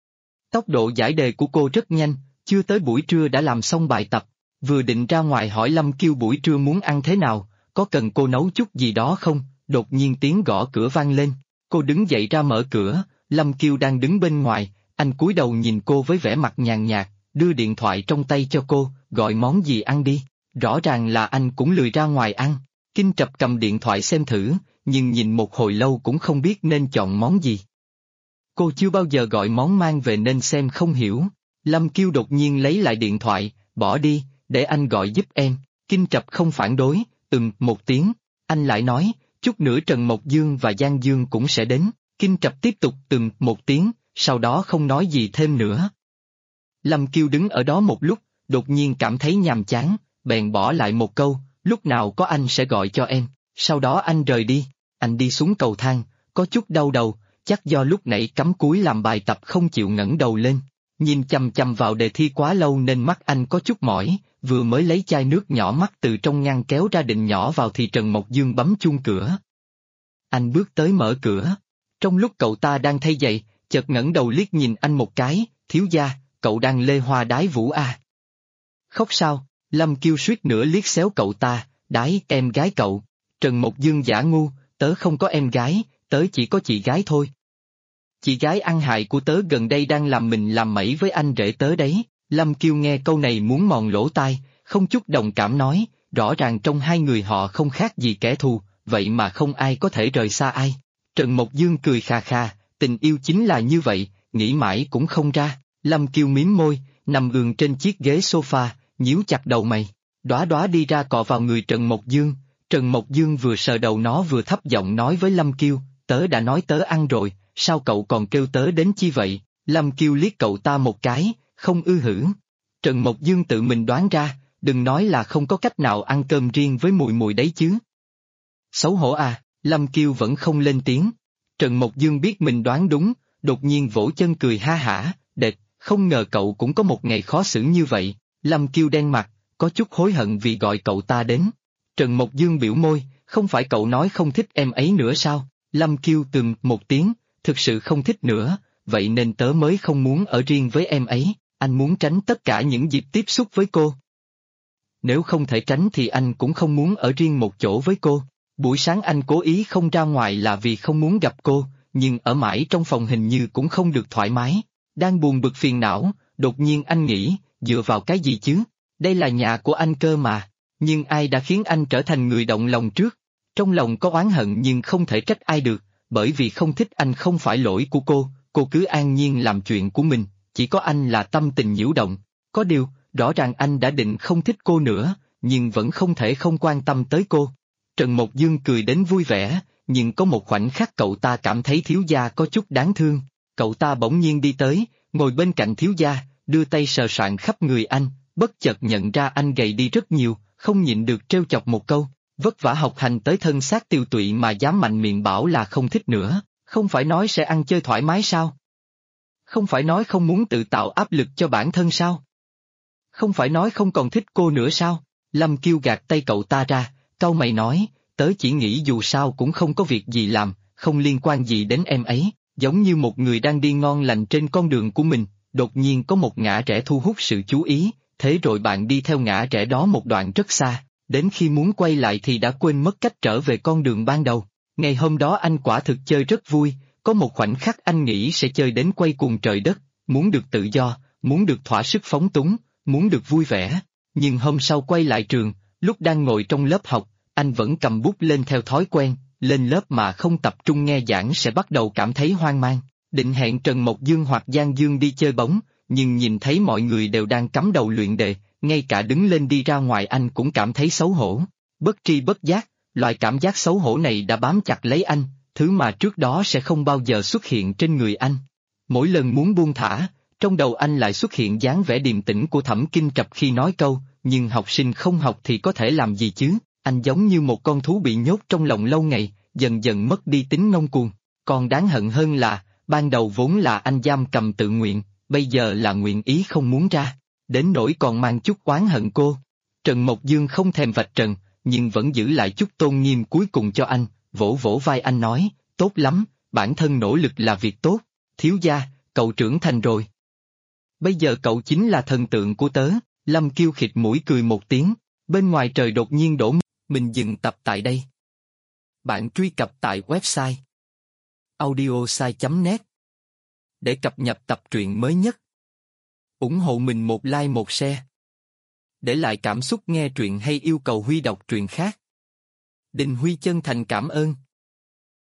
Speaker 1: Tốc độ giải đề của cô rất nhanh, chưa tới buổi trưa đã làm xong bài tập, vừa định ra ngoài hỏi Lâm Kiêu buổi trưa muốn ăn thế nào, có cần cô nấu chút gì đó không, đột nhiên tiếng gõ cửa vang lên, cô đứng dậy ra mở cửa, Lâm Kiêu đang đứng bên ngoài, anh cúi đầu nhìn cô với vẻ mặt nhàn nhạt, đưa điện thoại trong tay cho cô, gọi món gì ăn đi, rõ ràng là anh cũng lười ra ngoài ăn. Kinh Trập cầm điện thoại xem thử, nhưng nhìn một hồi lâu cũng không biết nên chọn món gì. Cô chưa bao giờ gọi món mang về nên xem không hiểu. Lâm Kiêu đột nhiên lấy lại điện thoại, bỏ đi, để anh gọi giúp em. Kinh Trập không phản đối, một tiếng. Anh lại nói, chút nữa Trần Mộc Dương và Giang Dương cũng sẽ đến. Kinh Trập tiếp tục một tiếng, sau đó không nói gì thêm nữa. Lâm Kiêu đứng ở đó một lúc, đột nhiên cảm thấy nhàm chán, bèn bỏ lại một câu, lúc nào có anh sẽ gọi cho em. Sau đó anh rời đi, anh đi xuống cầu thang, có chút đau đầu, chắc do lúc nãy cắm cúi làm bài tập không chịu ngẩng đầu lên. Nhìn chằm chằm vào đề thi quá lâu nên mắt anh có chút mỏi, vừa mới lấy chai nước nhỏ mắt từ trong ngăn kéo ra định nhỏ vào thì Trần Mộc Dương bấm chuông cửa. Anh bước tới mở cửa. Trong lúc cậu ta đang thay giày, chợt ngẩng đầu liếc nhìn anh một cái, thiếu gia, cậu đang lê hoa đái vũ à? Khóc sao? Lâm Kiêu suýt nữa liếc xéo cậu ta, đái em gái cậu. Trần Mộc Dương giả ngu, tớ không có em gái, tớ chỉ có chị gái thôi. Chị gái ăn hại của tớ gần đây đang làm mình làm mẩy với anh rể tớ đấy. Lâm Kiêu nghe câu này muốn mòn lỗ tai, không chút đồng cảm nói, rõ ràng trong hai người họ không khác gì kẻ thù, vậy mà không ai có thể rời xa ai. Trần Mộc Dương cười khà khà, tình yêu chính là như vậy, nghĩ mãi cũng không ra. Lâm Kiêu mím môi, nằm ườn trên chiếc ghế sofa, nhíu chặt đầu mày. Đóa đóa đi ra cọ vào người Trần Mộc Dương. Trần Mộc Dương vừa sờ đầu nó vừa thấp giọng nói với Lâm Kiêu, tớ đã nói tớ ăn rồi, sao cậu còn kêu tớ đến chi vậy? Lâm Kiêu liếc cậu ta một cái, không ư hử. Trần Mộc Dương tự mình đoán ra, đừng nói là không có cách nào ăn cơm riêng với mùi mùi đấy chứ. Xấu hổ à, Lâm Kiêu vẫn không lên tiếng. Trần Mộc Dương biết mình đoán đúng, đột nhiên vỗ chân cười ha hả, đệt, không ngờ cậu cũng có một ngày khó xử như vậy. Lâm Kiêu đen mặt, có chút hối hận vì gọi cậu ta đến. Trần Mộc Dương biểu môi, không phải cậu nói không thích em ấy nữa sao? Lâm Kiêu một tiếng, thực sự không thích nữa, vậy nên tớ mới không muốn ở riêng với em ấy, anh muốn tránh tất cả những dịp tiếp xúc với cô. Nếu không thể tránh thì anh cũng không muốn ở riêng một chỗ với cô. Buổi sáng anh cố ý không ra ngoài là vì không muốn gặp cô, nhưng ở mãi trong phòng hình như cũng không được thoải mái. Đang buồn bực phiền não, đột nhiên anh nghĩ, dựa vào cái gì chứ? Đây là nhà của anh cơ mà, nhưng ai đã khiến anh trở thành người động lòng trước? Trong lòng có oán hận nhưng không thể trách ai được, bởi vì không thích anh không phải lỗi của cô cứ an nhiên làm chuyện của mình, chỉ có anh là tâm tình nhiễu động. Có điều, rõ ràng anh đã định không thích cô nữa, nhưng vẫn không thể không quan tâm tới cô. Trần Mộc Dương cười đến vui vẻ, nhưng có một khoảnh khắc cậu ta cảm thấy thiếu gia có chút đáng thương. Cậu ta bỗng nhiên đi tới, ngồi bên cạnh thiếu gia, đưa tay sờ soạng khắp người anh, bất chợt nhận ra anh gầy đi rất nhiều, không nhịn được trêu chọc một câu, vất vả học hành tới thân xác tiều tụy mà dám mạnh miệng bảo là không thích nữa, không phải nói sẽ ăn chơi thoải mái sao? Không phải nói không muốn tự tạo áp lực cho bản thân sao? Không phải nói không còn thích cô nữa sao? Lâm Kiêu gạt tay cậu ta ra, cau mày nói, tớ chỉ nghĩ dù sao cũng không có việc gì làm, không liên quan gì đến em ấy, giống như một người đang đi ngon lành trên con đường của mình, đột nhiên có một ngã rẽ thu hút sự chú ý, thế rồi bạn đi theo ngã rẽ đó một đoạn rất xa, đến khi muốn quay lại thì đã quên mất cách trở về con đường ban đầu. Ngày hôm đó anh quả thực chơi rất vui, có một khoảnh khắc anh nghĩ sẽ chơi đến quay cuồng trời đất, muốn được tự do, muốn được thỏa sức phóng túng, muốn được vui vẻ, nhưng hôm sau quay lại trường, lúc đang ngồi trong lớp học, anh vẫn cầm bút lên theo thói quen, lên lớp mà không tập trung nghe giảng sẽ bắt đầu cảm thấy hoang mang, định hẹn Trần Mộc Dương hoặc Giang Dương đi chơi bóng, nhưng nhìn thấy mọi người đều đang cắm đầu luyện đề, ngay cả đứng lên đi ra ngoài anh cũng cảm thấy xấu hổ. Bất tri bất giác, loại cảm giác xấu hổ này đã bám chặt lấy anh, thứ mà trước đó sẽ không bao giờ xuất hiện trên người anh. Mỗi lần muốn buông thả, trong đầu anh lại xuất hiện dáng vẻ điềm tĩnh của Thẩm Kinh Trập khi nói câu, nhưng học sinh không học thì có thể làm gì chứ, anh giống như một con thú bị nhốt trong lòng lâu ngày, dần dần mất đi tính ngông cuồng. Còn đáng hận hơn là, ban đầu vốn là anh giam cầm tự nguyện, bây giờ là nguyện ý không muốn ra, đến nỗi còn mang chút oán hận cô. Trần Mộc Dương không thèm vạch trần, nhưng vẫn giữ lại chút tôn nghiêm cuối cùng cho anh, vỗ vỗ vai anh nói, tốt lắm, bản thân nỗ lực là việc tốt, thiếu gia, cậu trưởng thành rồi. Bây giờ cậu chính là thần tượng của tớ. Lâm Kiêu khịt mũi cười một tiếng, bên ngoài trời đột nhiên đổ mưa. Mình dừng tập tại đây. Bạn truy cập tại website audiosai.net để cập nhật tập truyện mới nhất. Ủng hộ mình một like một share. Để lại cảm xúc nghe truyện hay yêu cầu Huy đọc truyện khác. Đình Huy chân thành cảm ơn.